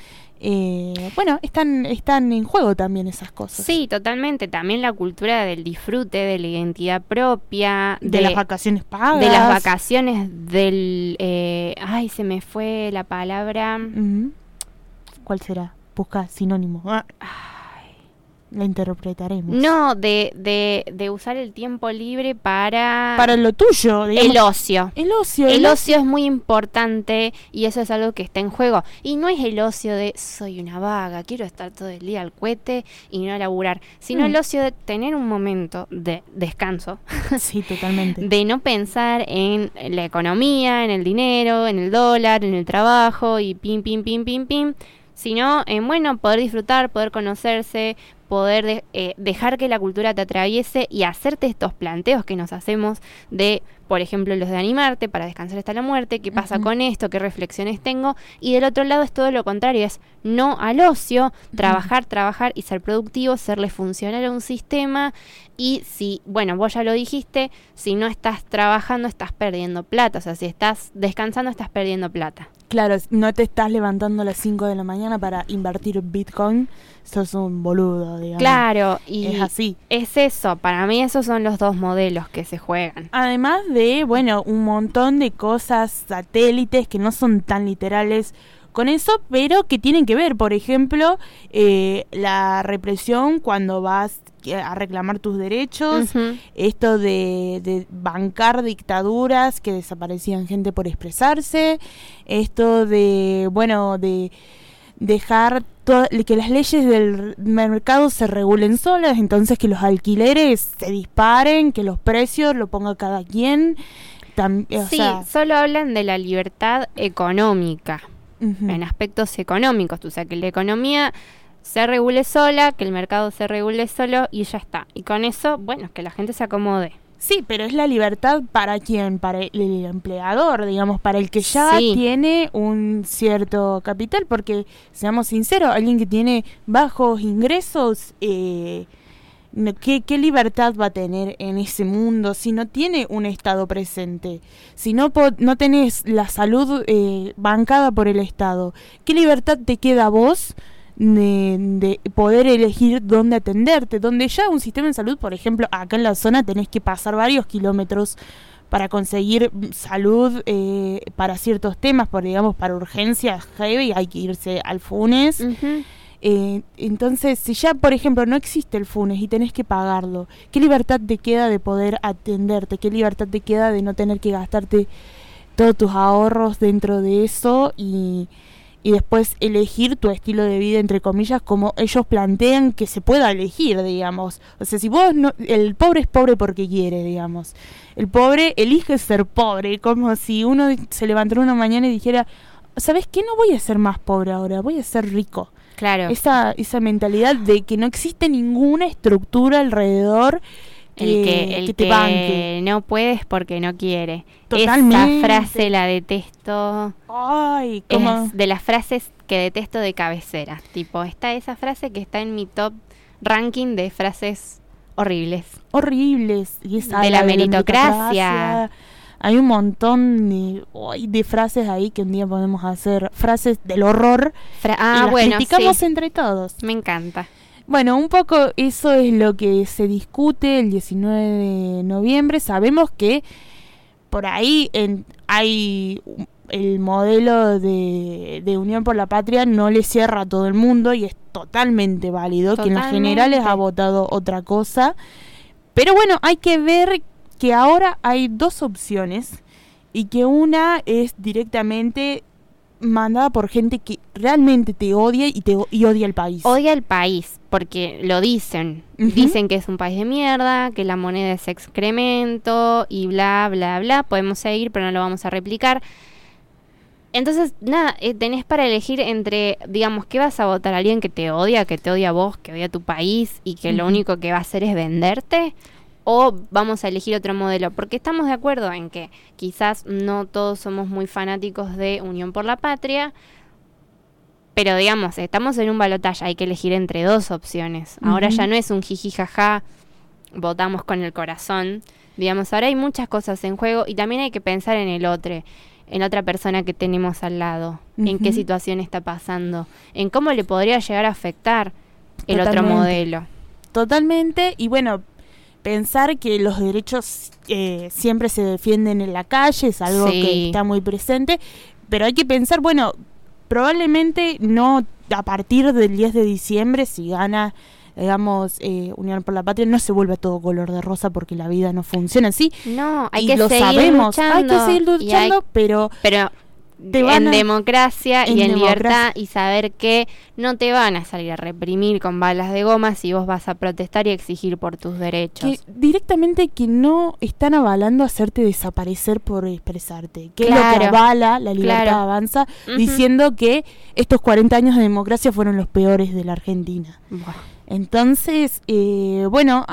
Están en juego también esas cosas. Sí, totalmente. También la cultura del disfrute, de la identidad propia, de las vacaciones pagas, de las vacaciones, del se me fue la palabra. ¿Cuál será? Busca sinónimo. la interpretaremos. No, de usar el tiempo libre para lo tuyo, digamos. El ocio. El ocio. El ocio es muy importante y eso es algo que está en juego. Y no es el ocio de soy una vaga, quiero estar todo el día al cohete y no laburar, sino el ocio de tener un momento de descanso. Sí, totalmente. De no pensar en la economía, en el dinero, en el dólar, en el trabajo y pim, sino en, bueno, poder disfrutar, poder conocerse, poder dejar que la cultura te atraviese y hacerte estos planteos que nos hacemos de, por ejemplo, los de animarte para descansar hasta la muerte, qué pasa con esto, qué reflexiones tengo, y del otro lado es todo lo contrario, es no al ocio, trabajar y ser productivo, serle funcional a un sistema, y si, bueno, vos ya lo dijiste, si no estás trabajando estás perdiendo plata, o sea, si estás descansando estás perdiendo plata. Claro, no te estás levantando a las 5 de la mañana para invertir en Bitcoin, sos un boludo, digamos. Claro, y es así. Es eso, para mí esos son los dos modelos que se juegan. Además de, bueno, un montón de cosas, satélites que no son tan literales con eso, pero que tienen que ver, por ejemplo, la represión cuando vas a reclamar tus derechos, esto de bancar dictaduras que desaparecían gente por expresarse, esto de, bueno, de dejar que las leyes del mercado se regulen solas, entonces que los alquileres se disparen, que los precios lo ponga cada quien. Sí, solo hablan de la libertad económica, en aspectos económicos, o sea, que la economía se regule sola, que el mercado se regule solo y ya está. Y con eso, bueno, que la gente se acomode. Sí, pero es la libertad para quién, para el empleador, digamos, para el que ya tiene un cierto capital, porque, seamos sinceros, alguien que tiene bajos ingresos, ¿qué libertad va a tener en ese mundo si no tiene un Estado presente? Si no tenés la salud bancada por el Estado, ¿qué libertad te queda a vos de poder elegir dónde atenderte? Donde ya un sistema de salud, por ejemplo, acá en la zona tenés que pasar varios kilómetros para conseguir salud para ciertos temas, digamos, para urgencias heavy hay que irse al Funes. Entonces, si ya, por ejemplo, no existe el Funes y tenés que pagarlo, ¿qué libertad te queda de poder atenderte? ¿Qué libertad te queda de no tener que gastarte todos tus ahorros dentro de eso y después elegir tu estilo de vida, entre comillas, como ellos plantean que se pueda elegir, digamos? O sea, si vos no, el pobre es pobre porque quiere, digamos. El pobre elige ser pobre, como si uno se levantara una mañana y dijera, ¿sabes qué? No voy a ser más pobre ahora, voy a ser rico. Claro. Esa mentalidad de que no existe ninguna estructura alrededor que te banque. No puedes porque no quiere. Totalmente. Esa frase la detesto. Ay, ¿cómo? Es de las frases que detesto de cabecera. Tipo, está esa frase que está en mi top ranking de frases horribles. Horribles. Y esa de la meritocracia. Hay un montón de frases ahí que un día podemos hacer. Frases del horror. Y las criticamos entre todos. Me encanta. Bueno, un poco eso es lo que se discute el 19 de noviembre. Sabemos que por ahí hay el modelo de Unión por la Patria no le cierra a todo el mundo y es totalmente válido. Que en las generales ha votado otra cosa. Pero bueno, hay que ver que ahora hay dos opciones y que una es directamente mandada por gente que realmente te odia y odia el país. Odia el país, porque lo dicen. Dicen que es un país de mierda, que la moneda es excremento y bla, bla, bla. Podemos seguir, pero no lo vamos a replicar. Entonces, nada, tenés para elegir entre, digamos, ¿qué vas a votar? ¿Alguien que te odia a vos, que odia a tu país y que lo único que va a hacer es venderte? ¿O vamos a elegir otro modelo? Porque estamos de acuerdo en que quizás no todos somos muy fanáticos de Unión por la Patria, pero digamos, estamos en un balotaje, hay que elegir entre dos opciones. Ahora ya no es un jiji jaja, votamos con el corazón. Digamos, ahora hay muchas cosas en juego y también hay que pensar en el otro, en la otra persona que tenemos al lado, en qué situación está pasando, en cómo le podría llegar a afectar el otro modelo. Totalmente, y bueno, pensar que los derechos siempre se defienden en la calle es algo que está muy presente, pero hay que pensar, bueno, probablemente no a partir del 10 de diciembre, si gana digamos, Unión por la Patria, no se vuelve todo color de rosa porque la vida no funciona así. No, hay y que lo seguir sabemos, luchando. hay que seguir luchando, pero en democracia y en libertad, y saber que no te van a salir a reprimir con balas de goma si vos vas a protestar y exigir por tus derechos. Que directamente que no están avalando hacerte desaparecer por expresarte, que es lo que avala la libertad avanza, diciendo que estos 40 años de democracia fueron los peores de la Argentina. Wow. Entonces, bueno,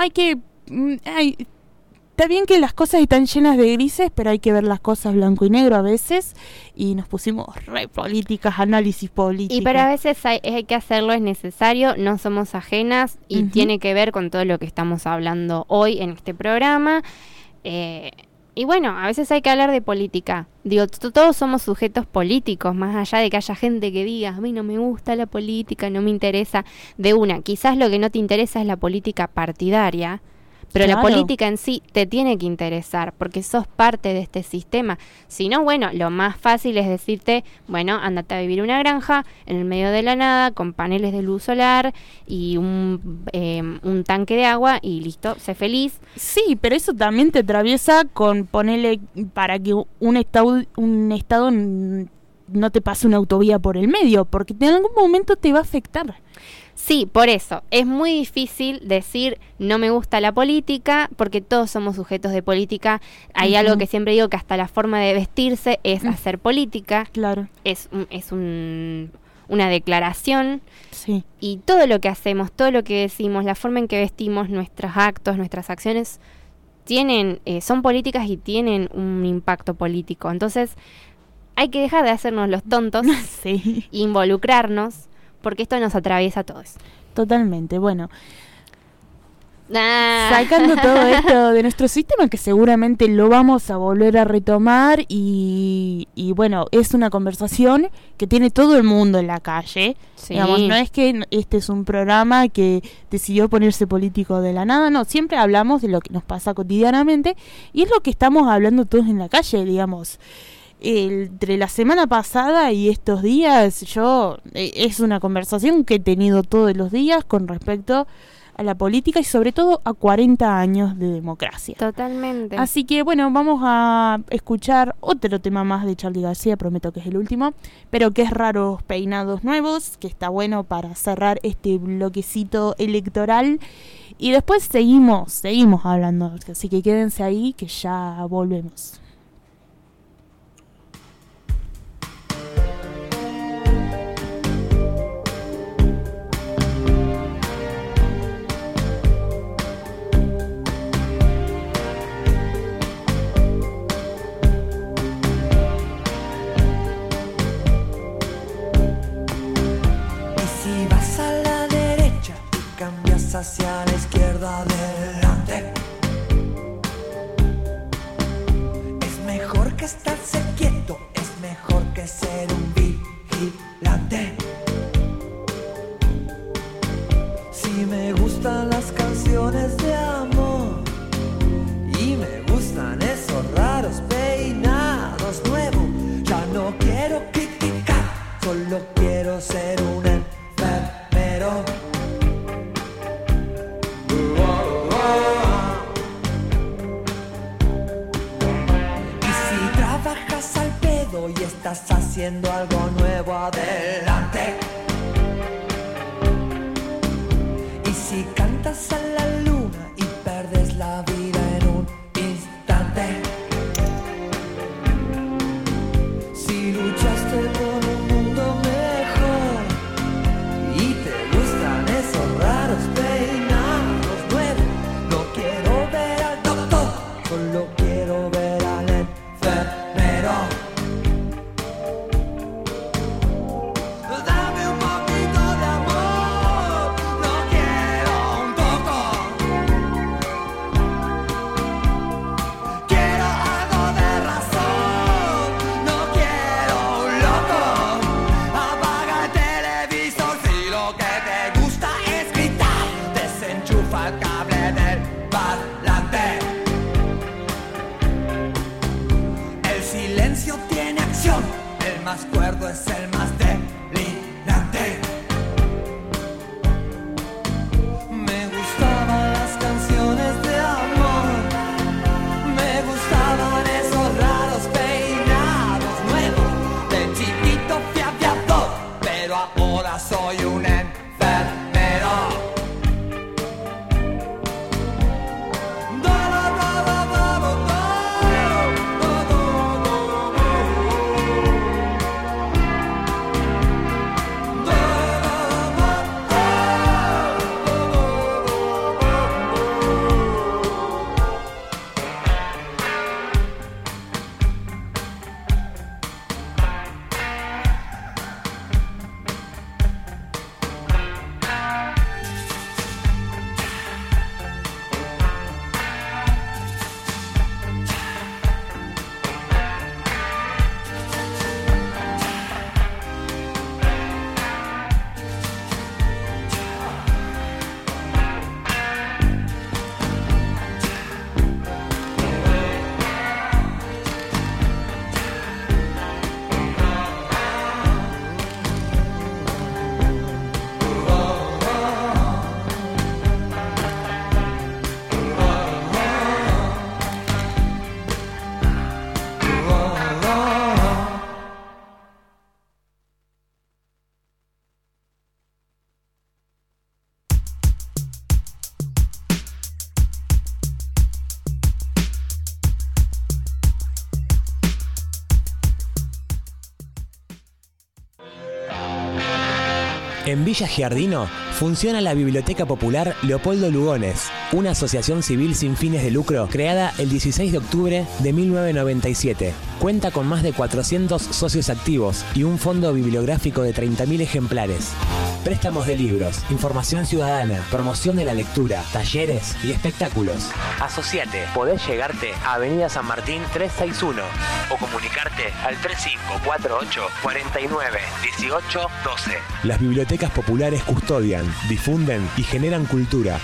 está bien que las cosas están llenas de grises, pero hay que ver las cosas blanco y negro a veces, y nos pusimos re políticas, análisis político. Y pero a veces hay que hacerlo, es necesario, no somos ajenas, y tiene que ver con todo lo que estamos hablando hoy en este programa. Y bueno, a veces hay que hablar de política. Digo, todos somos sujetos políticos, más allá de que haya gente que diga, a mí no me gusta la política, no me interesa. De una, quizás lo que no te interesa es la política partidaria, pero la política en sí te tiene que interesar porque sos parte de este sistema. Si no, bueno, lo más fácil es decirte, bueno, andate a vivir una granja en el medio de la nada con paneles de luz solar y un tanque de agua y listo, sé feliz. Sí, pero eso también te atraviesa con ponerle para que un estado no te pase una autovía por el medio, porque en algún momento te va a afectar. Sí, por eso. Es muy difícil decir no me gusta la política, porque todos somos sujetos de política. Hay algo que siempre digo, que hasta la forma de vestirse es hacer política. Claro. Es una declaración. Sí. Y todo lo que hacemos, todo lo que decimos, la forma en que vestimos, nuestros actos, nuestras acciones, son políticas y tienen un impacto político. Entonces, hay que dejar de hacernos los tontos sí. e involucrarnos, porque esto nos atraviesa a todos. Totalmente, bueno. Sacando todo esto de nuestro sistema, que seguramente lo vamos a volver a retomar, y bueno, es una conversación que tiene todo el mundo en la calle. Sí. Digamos, no es que este es un programa que decidió ponerse político de la nada, no, siempre hablamos de lo que nos pasa cotidianamente, y es lo que estamos hablando todos en la calle, digamos. Entre la semana pasada y estos días, es una conversación que he tenido todos los días con respecto a la política y sobre todo a 40 años de democracia. Totalmente. Así que bueno, vamos a escuchar otro tema más de Charly García, prometo que es el último, pero que es Raros Peinados Nuevos, que está bueno para cerrar este bloquecito electoral, y después seguimos hablando, así que quédense ahí que ya volvemos. Hacia la izquierda adelante. Es mejor que estarse quieto, es mejor que ser un vigilante. Si me gustan las canciones de amor y me gustan esos raros peinados nuevos, ya no quiero criticar, solo quiero ser un enfermero. Y estás haciendo algo nuevo, adelante. Y si cantas a la luna y perdes la vida en un instante, si luchaste por un mundo mejor y te gustan esos raros peinados nuevos, no quiero ver al doctor, solo quiero ver al enfermero. El más cuerdo es el más delirante. En Villa Giardino funciona la Biblioteca Popular Leopoldo Lugones, una asociación civil sin fines de lucro creada el 16 de octubre de 1997. Cuenta con más de 400 socios activos y un fondo bibliográfico de 30.000 ejemplares. Préstamos de libros, información ciudadana, promoción de la lectura, talleres y espectáculos. Asociate, podés llegarte a Avenida San Martín 361 o comunicarte al 3548 49 18 12. Las bibliotecas populares custodian, difunden y generan cultura.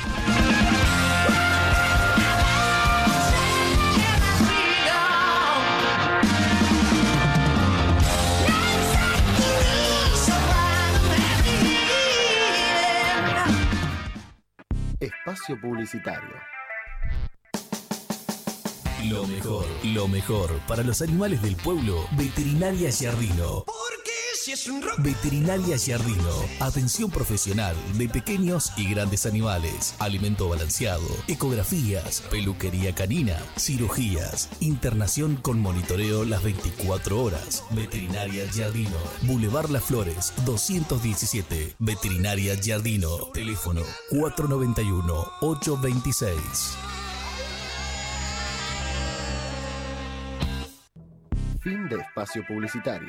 Espacio publicitario. Lo mejor para los animales del pueblo. Veterinaria Giardino. Veterinaria Giardino. Atención profesional de pequeños y grandes animales. Alimento balanceado. Ecografías. Peluquería canina. Cirugías. Internación con monitoreo las 24 horas. Veterinaria Giardino. Boulevard Las Flores 217. Veterinaria Giardino. Teléfono 491-826. Fin de espacio publicitario.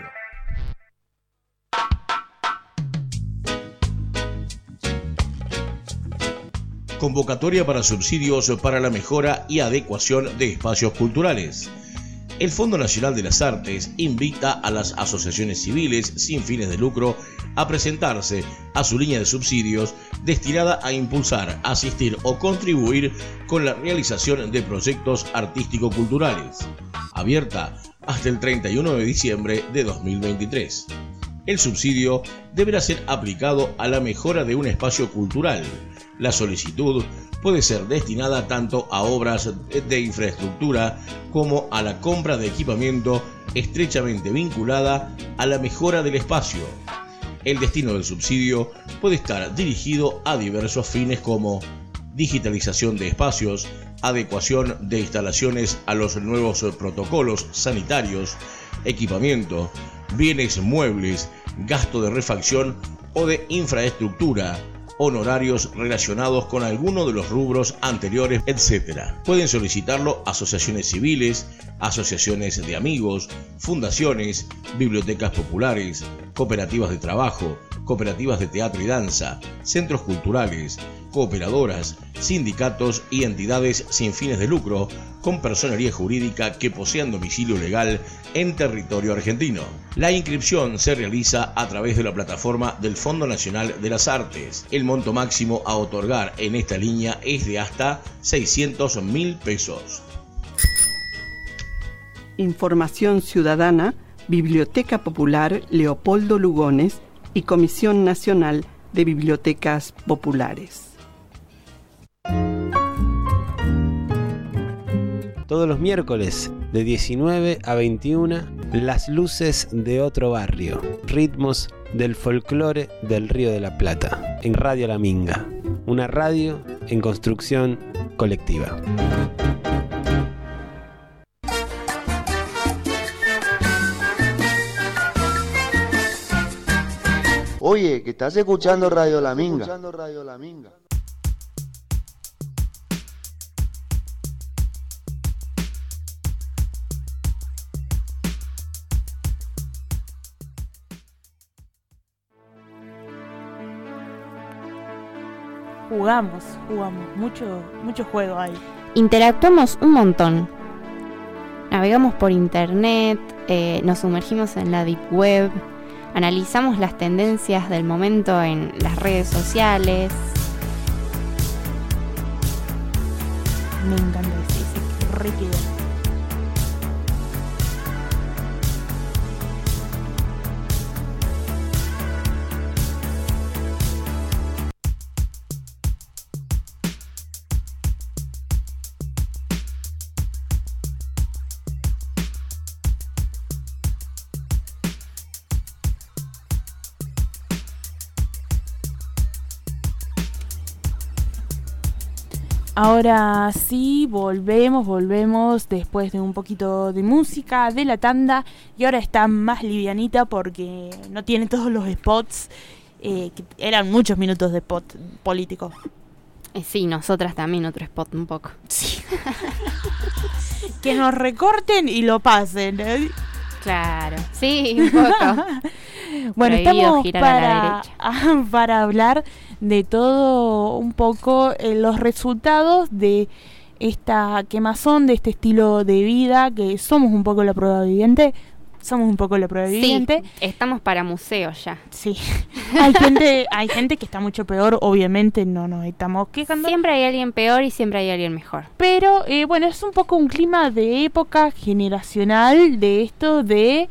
Convocatoria para subsidios para la mejora y adecuación de espacios culturales. El Fondo Nacional de las Artes invita a las asociaciones civiles sin fines de lucro a presentarse a su línea de subsidios destinada a impulsar, asistir o contribuir con la realización de proyectos artístico-culturales, abierta hasta el 31 de diciembre de 2023. El subsidio deberá ser aplicado a la mejora de un espacio cultural. La solicitud puede ser destinada tanto a obras de infraestructura como a la compra de equipamiento estrechamente vinculada a la mejora del espacio. El destino del subsidio puede estar dirigido a diversos fines como digitalización de espacios, adecuación de instalaciones a los nuevos protocolos sanitarios, equipamiento, bienes muebles, gasto de refacción o de infraestructura, honorarios relacionados con alguno de los rubros anteriores, etc. Pueden solicitarlo asociaciones civiles, asociaciones de amigos, fundaciones, bibliotecas populares, cooperativas de trabajo, cooperativas de teatro y danza, centros culturales, cooperadoras, sindicatos y entidades sin fines de lucro con personería jurídica que posean domicilio legal en territorio argentino. La inscripción se realiza a través de la plataforma del Fondo Nacional de las Artes. El monto máximo a otorgar en esta línea es de hasta 600.000 pesos. Información ciudadana, Biblioteca Popular Leopoldo Lugones y Comisión Nacional de Bibliotecas Populares. Todos los miércoles de 19 a 21, Las Luces de Otro Barrio, ritmos del folclore del Río de la Plata, en Radio La Minga, una radio en construcción colectiva. Oye, que estás escuchando Radio La Minga. Jugamos mucho juego ahí. Interactuamos un montón. Navegamos por internet, nos sumergimos en la deep web, analizamos las tendencias del momento en las redes sociales. Me encanta ese re quedó. Ahora sí, volvemos después de un poquito de música, de la tanda, y ahora está más livianita porque no tiene todos los spots que eran muchos minutos de spot político. Sí, nosotras también otro spot un poco. Sí. Que nos recorten y lo pasen. Claro, sí, un poco. Bueno, Prohibido estamos para hablar de todo un poco los resultados de esta quemazón, de este estilo de vida, que somos un poco la prueba viviente. Sí, estamos para museos ya. Sí. Hay gente que está mucho peor, obviamente no nos estamos quejando. Siempre hay alguien peor y siempre hay alguien mejor. Pero bueno, es un poco un clima de época generacional, de esto del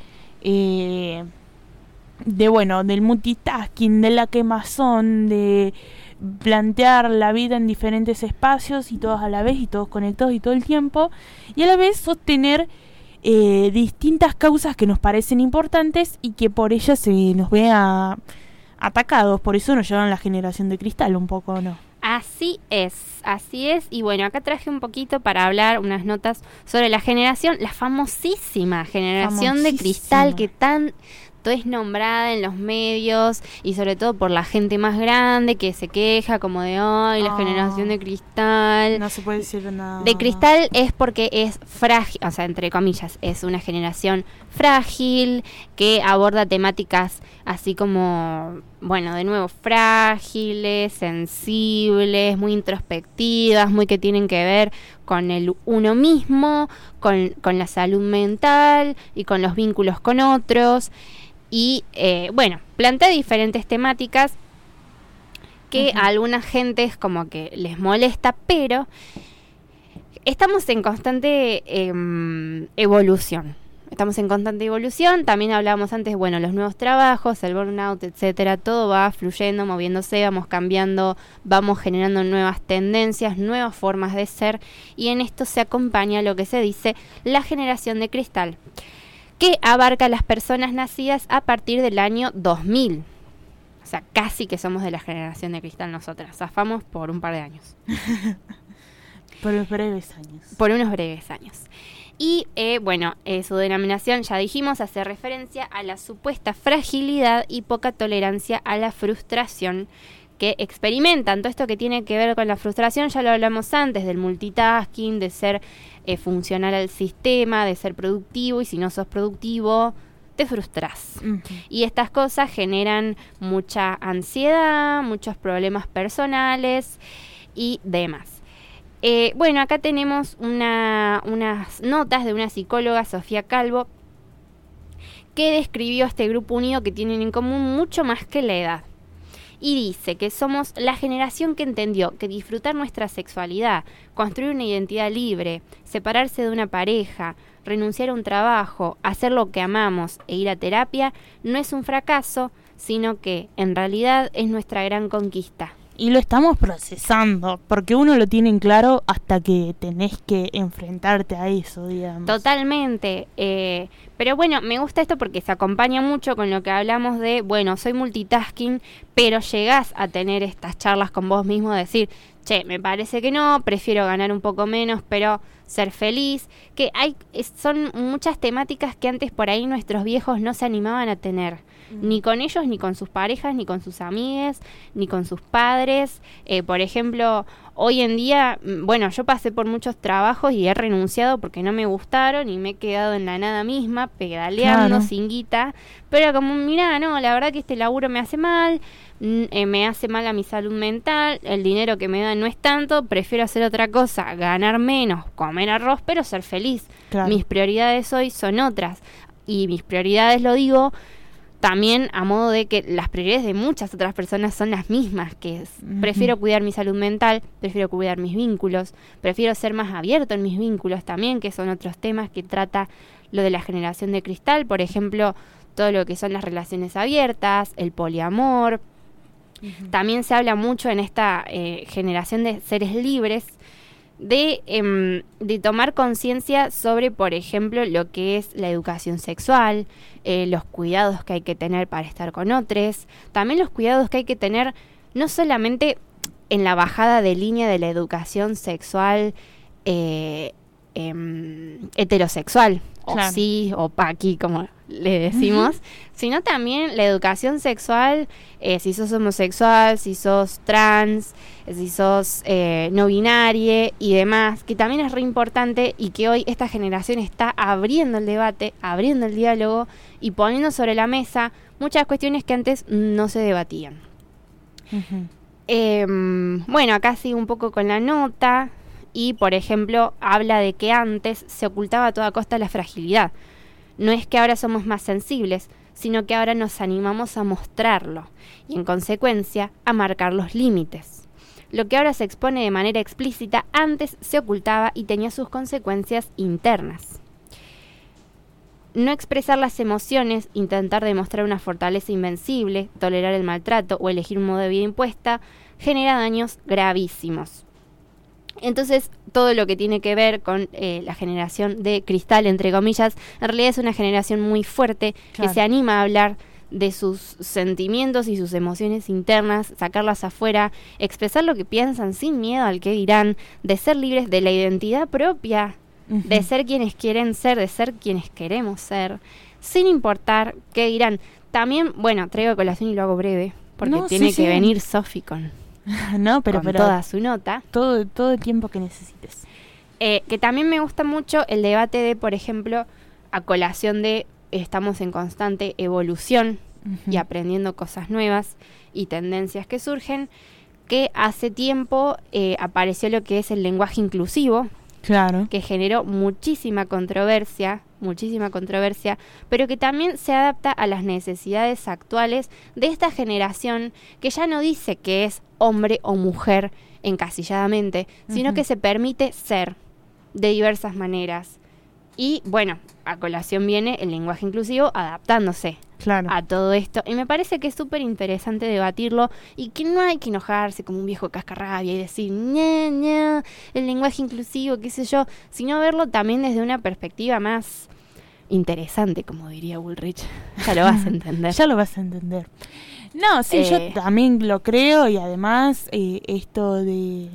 multitasking, de la quemazón, de plantear la vida en diferentes espacios y todos a la vez y todos conectados y todo el tiempo, y a la vez sostener distintas causas que nos parecen importantes y que por ellas se nos vea atacados. Por eso nos llaman la generación de cristal un poco, ¿no? Así es. Y bueno, acá traje un poquito para hablar unas notas sobre la famosísima generación de cristal que tanto es nombrada en los medios y sobre todo por la gente más grande que se queja como de hoy, la generación de cristal. No se puede decir nada. De cristal es porque es frágil, o sea, entre comillas, es una generación frágil que aborda temáticas así como, bueno, de nuevo, frágiles, sensibles, muy introspectivas, muy que tienen que ver con el uno mismo, con la salud mental y con los vínculos con otros. Y bueno, plantea diferentes temáticas que a alguna gente es como que les molesta, pero estamos en constante evolución. También hablábamos antes, bueno, los nuevos trabajos, el burnout, etcétera, todo va fluyendo, moviéndose, vamos cambiando, vamos generando nuevas tendencias, nuevas formas de ser, y en esto se acompaña lo que se dice la generación de cristal, que abarca a las personas nacidas a partir del año 2000. O sea, casi que somos de la generación de cristal nosotras. Zafamos por un par de años. Por unos breves años. Y bueno, su denominación, ya dijimos, hace referencia a la supuesta fragilidad y poca tolerancia a la frustración que experimentan. Todo esto que tiene que ver con la frustración ya lo hablamos antes, del multitasking, de ser funcional al sistema, de ser productivo, y si no sos productivo, te frustras. Y estas cosas generan mucha ansiedad, muchos problemas personales y demás. Bueno, acá tenemos unas notas de una psicóloga, Sofía Calvo, que describió este grupo unido que tienen en común mucho más que la edad. Y dice que somos la generación que entendió que disfrutar nuestra sexualidad, construir una identidad libre, separarse de una pareja, renunciar a un trabajo, hacer lo que amamos e ir a terapia no es un fracaso, sino que en realidad es nuestra gran conquista. Y lo estamos procesando, porque uno lo tiene en claro hasta que tenés que enfrentarte a eso, digamos. Totalmente. Pero bueno, me gusta esto porque se acompaña mucho con lo que hablamos de, bueno, soy multitasking, pero llegás a tener estas charlas con vos mismo, decir, che, me parece que no, prefiero ganar un poco menos, pero ser feliz. Que son muchas temáticas que antes por ahí nuestros viejos no se animaban a tener. Ni con ellos, ni con sus parejas, ni con sus amigues, ni con sus padres. Por ejemplo, hoy en día, bueno, yo pasé por muchos trabajos y he renunciado porque no me gustaron y me he quedado en la nada misma, pedaleando, sin guita. Pero como, mirá, no, la verdad que este laburo me hace mal, me hace mal a mi salud mental, el dinero que me dan no es tanto, prefiero hacer otra cosa, ganar menos, comer arroz, pero ser feliz. Mis prioridades hoy son otras. Y mis prioridades, lo digo también a modo de que las prioridades de muchas otras personas son las mismas, que es, prefiero cuidar mi salud mental, prefiero cuidar mis vínculos, prefiero ser más abierto en mis vínculos también, que son otros temas que trata lo de la generación de cristal, por ejemplo, todo lo que son las relaciones abiertas, el poliamor. También se habla mucho en esta generación de seres libres de tomar conciencia sobre, por ejemplo, lo que es la educación sexual, los cuidados que hay que tener para estar con otros, también los cuidados que hay que tener no solamente en la bajada de línea de la educación sexual heterosexual, o sí, o paqui, como le decimos, sino también la educación sexual, si sos homosexual, si sos trans, si sos no binaria y demás, que también es re importante y que hoy esta generación está abriendo el debate, abriendo el diálogo y poniendo sobre la mesa muchas cuestiones que antes no se debatían. Bueno, acá sigo un poco con la nota y, por ejemplo, habla de que antes se ocultaba a toda costa la fragilidad. No es que ahora somos más sensibles, sino que ahora nos animamos a mostrarlo y, en consecuencia, a marcar los límites. Lo que ahora se expone de manera explícita antes se ocultaba y tenía sus consecuencias internas. No expresar las emociones, intentar demostrar una fortaleza invencible, tolerar el maltrato o elegir un modo de vida impuesta, genera daños gravísimos. Entonces, todo lo que tiene que ver con la generación de cristal, entre comillas, en realidad es una generación muy fuerte, claro, que se anima a hablar de sus sentimientos y sus emociones internas, sacarlas afuera, expresar lo que piensan sin miedo al que dirán, de ser libres de la identidad propia, de ser quienes quieren ser, de ser quienes queremos ser, sin importar qué dirán. También, bueno, traigo a colación y lo hago breve, porque tiene que venir Sofi con pero toda su nota. Todo el tiempo que necesites. Que también me gusta mucho el debate de, por ejemplo, a colación de estamos en constante evolución y aprendiendo cosas nuevas y tendencias que surgen, que hace tiempo apareció lo que es el lenguaje inclusivo, claro, que generó muchísima controversia, pero que también se adapta a las necesidades actuales de esta generación, que ya no dice que es hombre o mujer encasilladamente, sino que se permite ser de diversas maneras. Y bueno, a colación viene el lenguaje inclusivo adaptándose a todo esto. Y me parece que es súper interesante debatirlo y que no hay que enojarse como un viejo cascarrabia y decir, ña, el lenguaje inclusivo, qué sé yo, sino verlo también desde una perspectiva más interesante, como diría Bullrich. Ya lo vas a entender. Ya lo vas a entender. No, sí, yo también lo creo y además esto de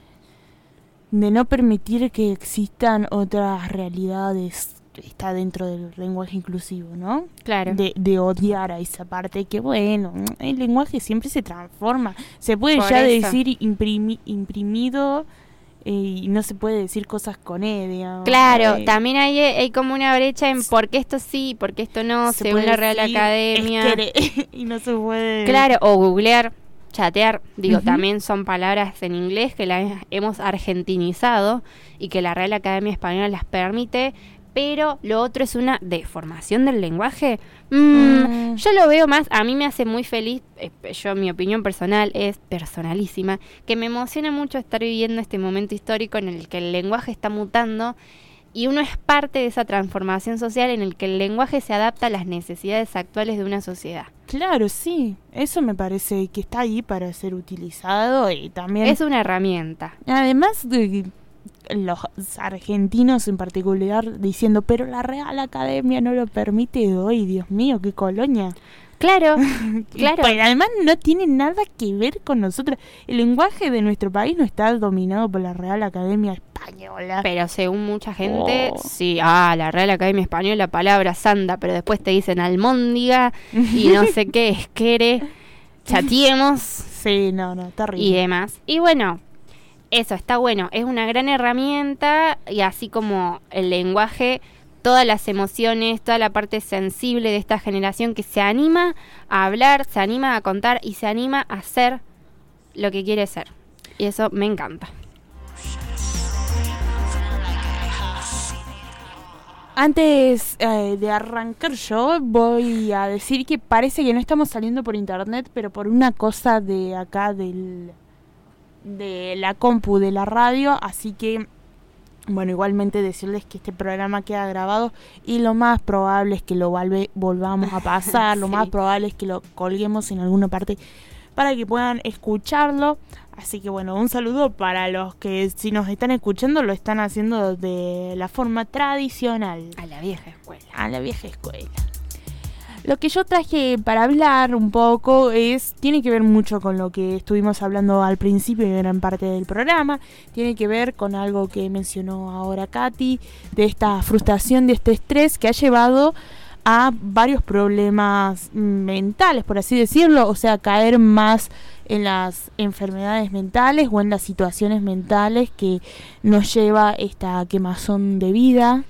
no permitir que existan otras realidades está dentro del lenguaje inclusivo, ¿no? Claro. De odiar a esa parte que, bueno, el lenguaje siempre se transforma. Se puede Por ya eso. decir imprimido y no se puede decir cosas con E, digamos. Claro, también hay como una brecha en por qué esto sí, por qué esto no, Se según puede la Real decir Academia. y no se puede... Claro, o googlear, chatear, también son palabras en inglés que las hemos argentinizado y que la Real Academia Española las permite, pero lo otro es una deformación del lenguaje. Yo lo veo más, a mí me hace muy feliz, mi opinión personal es personalísima, que me emociona mucho estar viviendo este momento histórico en el que el lenguaje está mutando y uno es parte de esa transformación social en el que el lenguaje se adapta a las necesidades actuales de una sociedad. Claro, sí, eso me parece que está ahí para ser utilizado y también... Es una herramienta. Además de los argentinos en particular diciendo, pero la Real Academia no lo permite hoy, Dios mío, qué colonia. Claro, claro. Pero además no tiene nada que ver con nosotros. El lenguaje de nuestro país no está dominado por la Real Academia Española. Pero según mucha gente, sí, la Real Academia Española, palabra santa, pero después te dicen almóndiga y no sé qué, esquere, chatiemos. Sí, no, terrible. Y demás. Y bueno, eso está bueno, es una gran herramienta y así como el lenguaje, todas las emociones, toda la parte sensible de esta generación que se anima a hablar, se anima a contar y se anima a ser lo que quiere ser. Y eso me encanta. Antes de arrancar yo voy a decir que parece que no estamos saliendo por internet, pero por una cosa de acá de la compu de la radio, así que bueno, igualmente decirles que este programa queda grabado y lo más probable es que lo volvamos a pasar, lo más probable es que lo colguemos en alguna parte para que puedan escucharlo. Así que bueno, un saludo para los que si nos están escuchando lo están haciendo de la forma tradicional. A la vieja escuela. A la vieja escuela. Lo que yo traje para hablar un poco tiene que ver mucho con lo que estuvimos hablando al principio y gran parte del programa. Tiene que ver con algo que mencionó ahora Katy, de esta frustración, de este estrés que ha llevado a varios problemas mentales, por así decirlo, o sea, caer más en las enfermedades mentales o en las situaciones mentales que nos lleva esta quemazón de vida.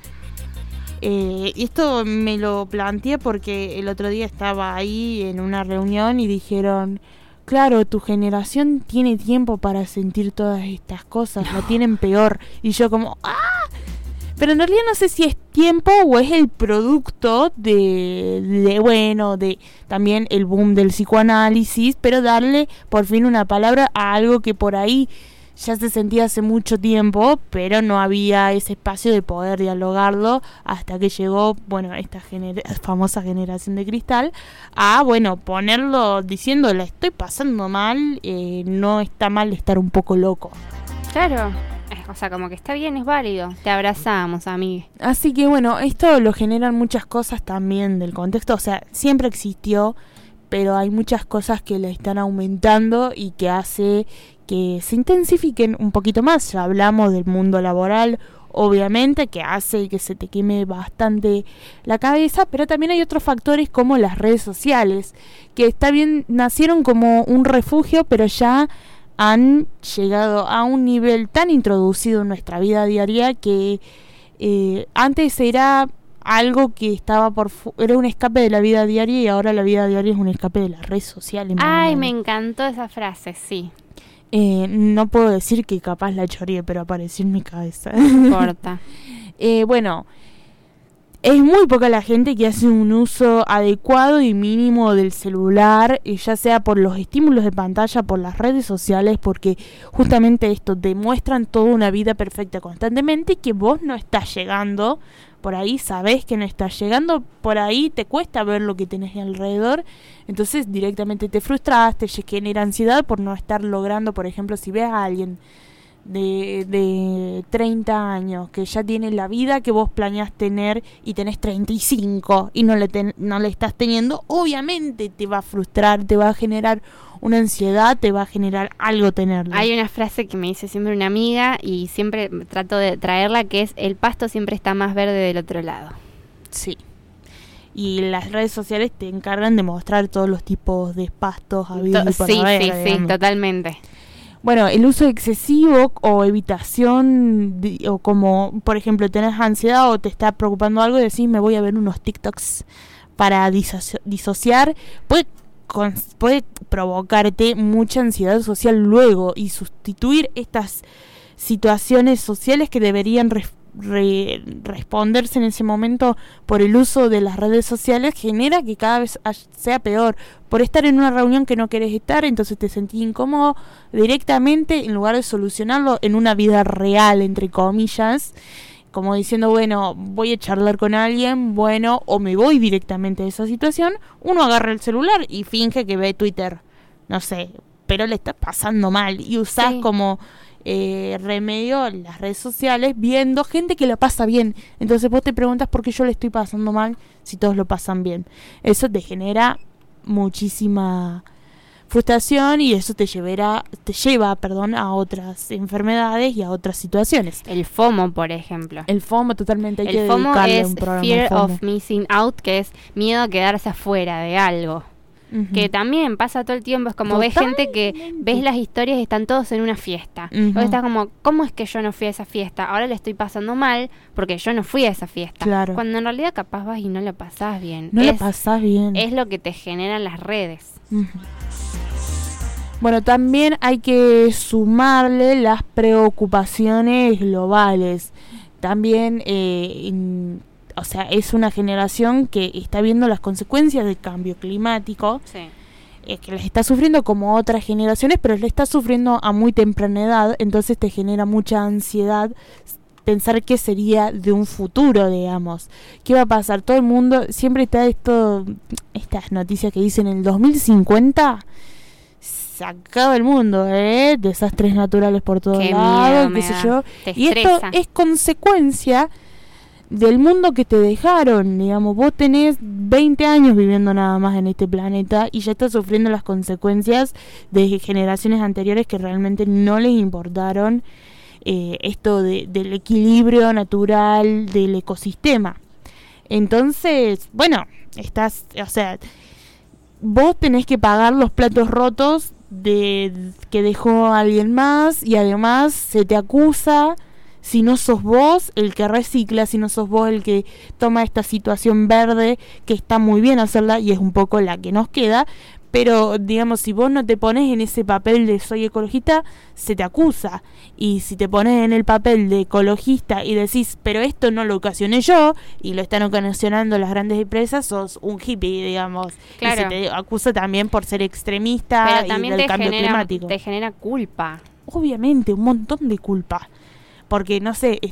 Esto me lo planteé porque el otro día estaba ahí en una reunión y dijeron, claro, tu generación tiene tiempo para sentir todas estas cosas, la tienen peor. Y yo como, ¡ah! Pero en realidad no sé si es tiempo o es el producto de también el boom del psicoanálisis, pero darle por fin una palabra a algo que por ahí ya se sentía hace mucho tiempo, pero no había ese espacio de poder dialogarlo hasta que llegó, bueno, esta famosa generación de cristal, a, bueno, ponerlo diciendo, la estoy pasando mal, no está mal estar un poco loco. Claro. O sea, como que está bien, es válido. Te abrazamos, amiga. Así que bueno, esto lo generan muchas cosas también del contexto. O sea, siempre existió, pero hay muchas cosas que le están aumentando y que hace que se intensifiquen un poquito más. Ya hablamos del mundo laboral, obviamente, que hace que se te queme bastante la cabeza, pero también hay otros factores como las redes sociales, que está bien, nacieron como un refugio, pero ya han llegado a un nivel tan introducido en nuestra vida diaria que antes era algo que estaba era un escape de la vida diaria y ahora la vida diaria es un escape de las redes sociales. Ay, me encantó esa frase, sí. No puedo decir que capaz la choreé, pero apareció en mi cabeza. No importa. Bueno, es muy poca la gente que hace un uso adecuado y mínimo del celular, ya sea por los estímulos de pantalla, por las redes sociales, porque justamente esto demuestran toda una vida perfecta constantemente y que vos no estás llegando, por ahí sabés que no estás llegando, por ahí te cuesta ver lo que tenés alrededor, entonces directamente te frustras, te genera ansiedad por no estar logrando, por ejemplo, si ves a alguien de 30 años que ya tiene la vida que vos planeás tener y tenés 35 y no le estás teniendo, obviamente te va a frustrar, te va a generar una ansiedad, te va a generar algo tenerlo. Hay una frase que me dice siempre una amiga y siempre trato de traerla, que es: el pasto siempre está más verde del otro lado. Sí. Y las redes sociales te encargan de mostrar todos los tipos de pastos habidos y por haber, sí, totalmente. Bueno, el uso excesivo o evitación, o como, por ejemplo, tenés ansiedad o te está preocupando algo y decís, me voy a ver unos TikToks para disociar, puede provocarte mucha ansiedad social luego y sustituir estas situaciones sociales que deberían responderse en ese momento por el uso de las redes sociales, genera que cada vez sea peor. Por estar en una reunión que no querés estar, entonces te sentís incómodo directamente, en lugar de solucionarlo en una vida real, entre comillas, como diciendo, bueno, voy a charlar con alguien, bueno, o me voy directamente de esa situación. Uno agarra el celular y finge que ve Twitter, no sé, pero le está pasando mal y usás como remedio las redes sociales viendo gente que la pasa bien. Entonces vos te preguntas por qué yo le estoy pasando mal si todos lo pasan bien. Eso te genera muchísima frustración y eso te lleva a otras enfermedades y a otras situaciones. El FOMO, por ejemplo. El FOMO totalmente, hay que FOMO dedicarle es un programa. Fear of Missing Out, que es miedo a quedarse afuera de algo. Que también pasa todo el tiempo, es como ves gente que ves las historias y están todos en una fiesta. Vos estás como, ¿cómo es que yo no fui a esa fiesta? Ahora le estoy pasando mal porque yo no fui a esa fiesta. Claro. Cuando en realidad capaz vas y no la pasás bien. No la pasás bien. Es lo que te generan las redes. Bueno, también hay que sumarle las preocupaciones globales. También o sea, es una generación que está viendo las consecuencias del cambio climático, que las está sufriendo como otras generaciones, pero las está sufriendo a muy temprana edad, entonces te genera mucha ansiedad pensar qué sería de un futuro, digamos. ¿Qué va a pasar? Todo el mundo, siempre está estas noticias que dicen en el 2050 se acaba el mundo, desastres naturales por todos lados, qué sé yo. Y esto es consecuencia del mundo que te dejaron, digamos. Vos tenés 20 años viviendo nada más en este planeta y ya estás sufriendo las consecuencias de generaciones anteriores que realmente no les importaron esto del equilibrio natural del ecosistema. Entonces, bueno, vos tenés que pagar los platos rotos que dejó alguien más, y además se te acusa, si no sos vos el que recicla, si no sos vos el que toma esta situación verde, que está muy bien hacerla y es un poco la que nos queda, pero digamos, si vos no te pones en ese papel de soy ecologista, se te acusa. Y si te pones en el papel de ecologista y decís, pero esto no lo ocasioné yo, y lo están ocasionando las grandes empresas, sos un hippie, digamos. Claro. Y se te acusa también por ser extremista pero también y del cambio climático. Te genera culpa. Obviamente, un montón de culpa. Porque, no sé,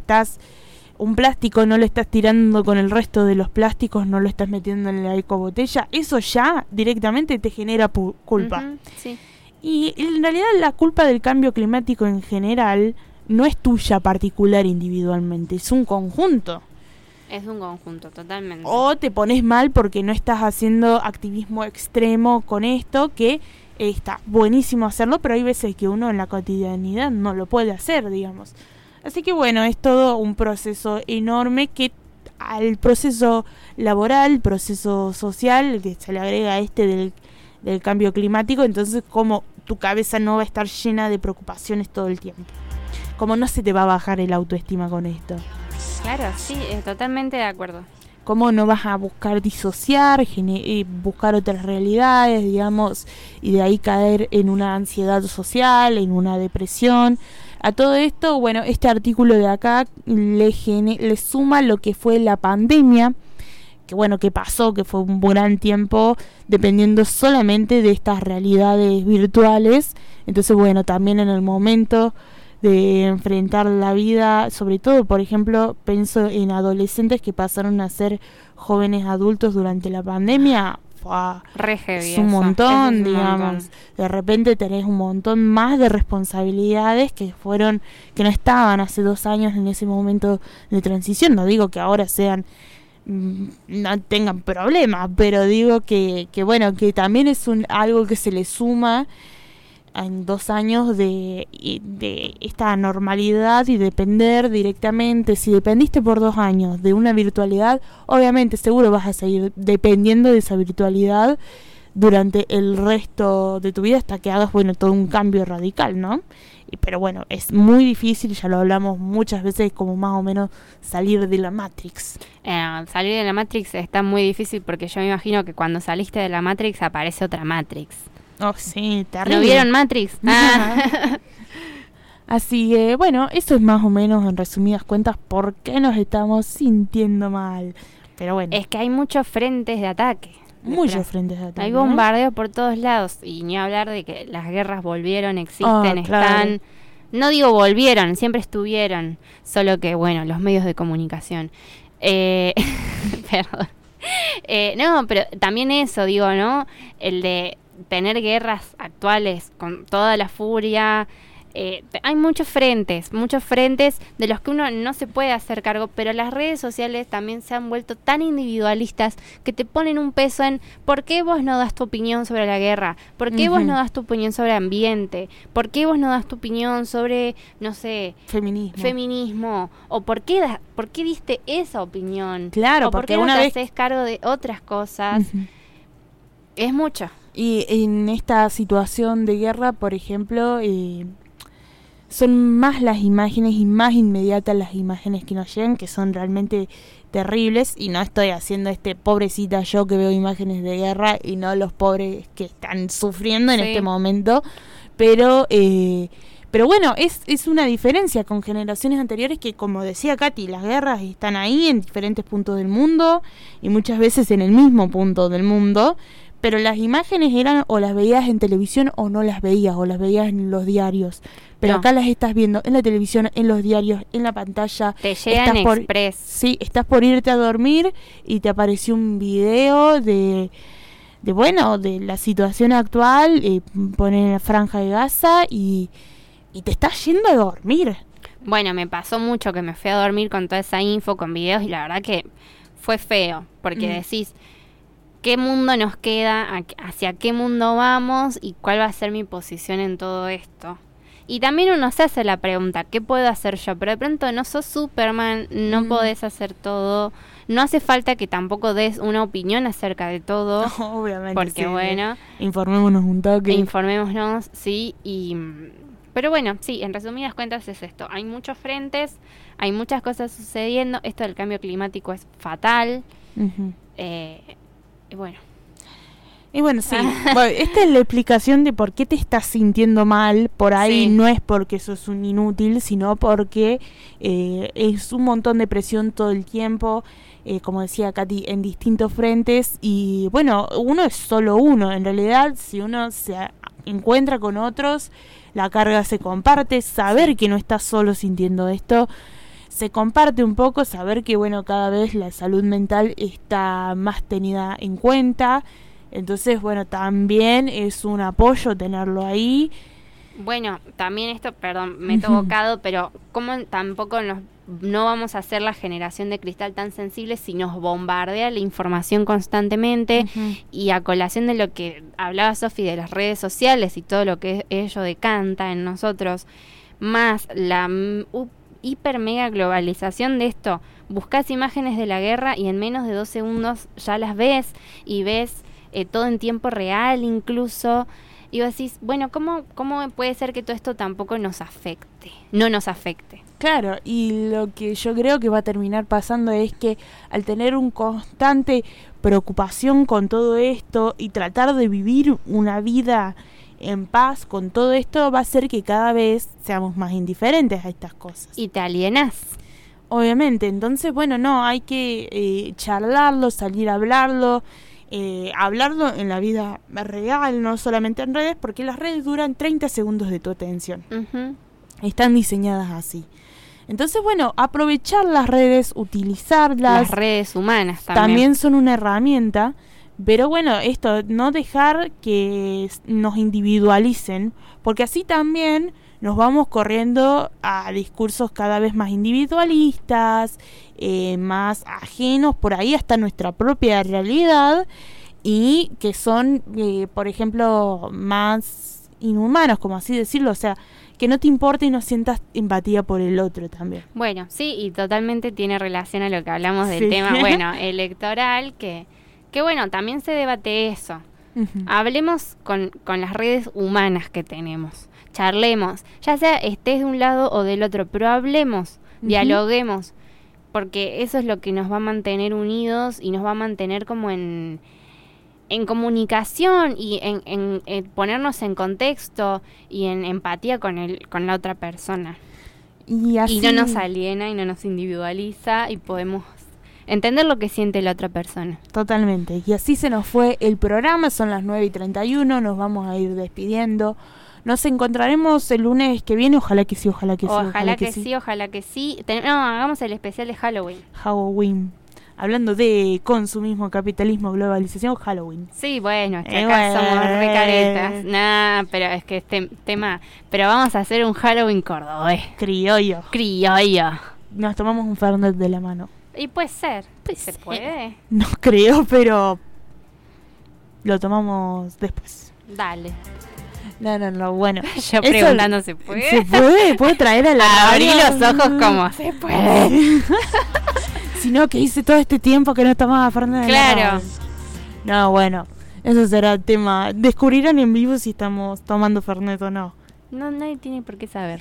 un plástico no lo estás tirando con el resto de los plásticos, no lo estás metiendo en la ecobotella, eso ya directamente te genera culpa. Uh-huh, sí. Y en realidad la culpa del cambio climático en general no es tuya particular individualmente, es un conjunto. Es un conjunto, totalmente. O te pones mal porque no estás haciendo activismo extremo con esto, que está buenísimo hacerlo, pero hay veces que uno en la cotidianidad no lo puede hacer, digamos. Así que bueno, es todo un proceso enorme que al proceso laboral, proceso social, que se le agrega del cambio climático, entonces como tu cabeza no va a estar llena de preocupaciones todo el tiempo. Como no se te va a bajar el autoestima con esto. Claro, sí, totalmente de acuerdo. Cómo no vas a buscar disociar, buscar otras realidades, digamos, y de ahí caer en una ansiedad social, en una depresión. A todo esto, bueno, este artículo de acá le suma lo que fue la pandemia, que pasó, que fue un gran tiempo dependiendo solamente de estas realidades virtuales. Entonces, bueno, también en el momento de enfrentar la vida, sobre todo, por ejemplo, pienso en adolescentes que pasaron a ser jóvenes adultos durante la pandemia. Es un montón, digamos. De repente tenés un montón más de responsabilidades que no estaban hace 2 años en ese momento de transición. No digo que ahora no tengan problemas, pero digo que bueno, que también es algo que se le suma en 2 años de esta normalidad y depender directamente. Si dependiste por 2 años de una virtualidad, obviamente seguro vas a seguir dependiendo de esa virtualidad durante el resto de tu vida hasta que hagas, bueno, todo un cambio radical, ¿no? Pero bueno, es muy difícil, ya lo hablamos muchas veces, como más o menos salir de la Matrix. Salir de la Matrix está muy difícil porque yo me imagino que cuando saliste de la Matrix aparece otra Matrix. Oh, sí, terrible. ¿No vieron Matrix? Así que, bueno, eso es más o menos, en resumidas cuentas, por qué nos estamos sintiendo mal. Pero bueno. Es que hay muchos frentes de ataque. Muchos frentes de ataque. Hay bombardeo por todos lados. Y ni hablar de que las guerras volvieron, existen, están... No digo volvieron, siempre estuvieron. Solo que, bueno, los medios de comunicación. Perdón. No, pero también eso, digo, ¿no? El de tener guerras actuales con toda la furia. Hay muchos frentes de los que uno no se puede hacer cargo, pero las redes sociales también se han vuelto tan individualistas que te ponen un peso en ¿por qué vos no das tu opinión sobre la guerra? ¿Por qué vos no das tu opinión sobre ambiente? ¿Por qué vos no das tu opinión sobre, no sé, feminismo? ¿O por qué diste esa opinión? Claro, ¿o por qué no te haces cargo de otras cosas? Es mucho. Y en esta situación de guerra, por ejemplo, son más las imágenes y más inmediatas las imágenes que nos llegan, que son realmente terribles. Y no estoy haciendo pobrecita yo que veo imágenes de guerra y no los pobres que están sufriendo en este momento. Pero bueno, es una diferencia con generaciones anteriores que, como decía Katy, las guerras están ahí en diferentes puntos del mundo y muchas veces en el mismo punto del mundo. Pero las imágenes eran o las veías en televisión o no las veías, o las veías en los diarios. Pero acá las estás viendo en la televisión, en los diarios, en la pantalla. Te llegan express. Sí, estás por irte a dormir y te apareció un video de la situación actual, ponen la Franja de Gaza y te estás yendo a dormir. Bueno, me pasó mucho que me fui a dormir con toda esa info, con videos, y la verdad que fue feo, porque decís... ¿Qué mundo nos queda? ¿Hacia qué mundo vamos? ¿Y cuál va a ser mi posición en todo esto? Y también uno se hace la pregunta, ¿qué puedo hacer yo? Pero de pronto no sos Superman, no podés hacer todo, No hace falta que tampoco des una opinión acerca de todo. Obviamente. Porque sí, bueno. Informémonos un toque. Informémonos, sí. Pero bueno, sí, en resumidas cuentas es esto. Hay muchos frentes, hay muchas cosas sucediendo. Esto del cambio climático es fatal. Uh-huh. Y bueno. Y bueno, sí, bueno, esta es la explicación de por qué te estás sintiendo mal. Por ahí Sí. no es porque sos un inútil, sino porque es un montón de presión todo el tiempo, como decía Katy, en distintos frentes. Y bueno, uno es solo uno. En realidad, si uno se encuentra con otros, la carga se comparte. Saber que no estás solo sintiendo esto se comparte un poco, saber que bueno, cada vez la salud mental está más tenida en cuenta. Entonces, bueno, también es un apoyo tenerlo ahí. Bueno, también esto, perdón, me he equivocado, pero como tampoco no vamos a ser la generación de cristal tan sensible si nos bombardea la información constantemente. Y a colación de lo que hablaba Sofi de las redes sociales y todo lo que ello decanta en nosotros, más la hiper mega globalización de esto, buscas imágenes de la guerra y en menos de 2 segundos ya las ves y ves todo en tiempo real incluso, y vos decís, bueno, ¿cómo puede ser que todo esto tampoco nos afecte? No nos afecte. Claro, y lo que yo creo que va a terminar pasando es que al tener un constante preocupación con todo esto y tratar de vivir una vida en paz con todo esto, va a hacer que cada vez seamos más indiferentes a estas cosas. Y te alienas. Obviamente, entonces, bueno, no, hay que charlarlo, salir a hablarlo, hablarlo en la vida real, no solamente en redes, porque las redes duran 30 segundos de tu atención. Están diseñadas así. Entonces, bueno, aprovechar las redes, utilizarlas. Las redes humanas también son una herramienta, pero bueno, esto, no dejar que nos individualicen, porque así también nos vamos corriendo a discursos cada vez más individualistas, más ajenos por ahí hasta nuestra propia realidad, y que son, por ejemplo, más inhumanos, como así decirlo, o sea, que no te importa y no sientas empatía por el otro también. Bueno, sí, y totalmente tiene relación a lo que hablamos del Sí. tema, bueno, electoral, que bueno, también se debate eso. Hablemos con las redes humanas que tenemos, charlemos, ya sea estés de un lado o del otro, pero hablemos, dialoguemos, porque eso es lo que nos va a mantener unidos y nos va a mantener como en comunicación y en ponernos en contexto y en empatía con la otra persona. Y no nos aliena y no nos individualiza y podemos entender lo que siente la otra persona. Totalmente. Y así se nos fue el programa, son las 9:31, nos vamos a ir despidiendo. Nos encontraremos el lunes que viene, ojalá que sí, ojalá que sí. Ojalá que sí, ojalá que sí. No, hagamos el especial de Halloween. Halloween. Hablando de consumismo, capitalismo, globalización, Halloween. Sí, bueno, que acá somos recaretas. Nah, pero es que este tema... Pero vamos a hacer un Halloween cordobés. Criollo. Criollo. Nos tomamos un Fernet de la mano. Y puede ser. ¿Se puede? No creo, pero lo tomamos después. Dale. No, bueno. Yo preguntando, ¿se puede? ¿Se puede? ¿Puedo traer a la Abrí los ojos como, ¿se puede? Sino que hice todo este tiempo que no tomaba Fernet. Claro. No, bueno. Eso será el tema. Descubrirán en vivo si estamos tomando Fernet o no. No, nadie tiene por qué saber.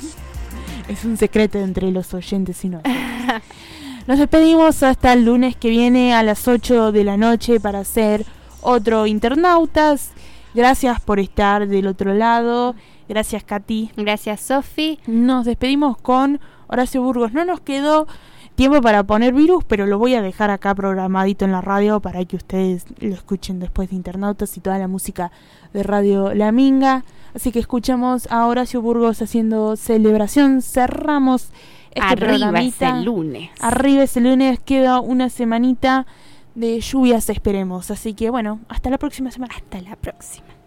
Es un secreto entre los oyentes y nosotros. Nos despedimos hasta el lunes que viene a las 8 de la noche para hacer otro Internautas. Gracias por estar del otro lado. Gracias, Katy. Gracias, Sofi. Nos despedimos con Horacio Burgos. No nos quedó tiempo para poner Virus, pero lo voy a dejar acá programadito en la radio para que ustedes lo escuchen después de Internautas y toda la música de Radio La Minga. Así que escuchamos a Horacio Burgos haciendo Celebración. Cerramos este programita. Arriba ese lunes. Arriba ese lunes. Queda una semanita de lluvias, esperemos. Así que bueno, hasta la próxima semana. Hasta la próxima.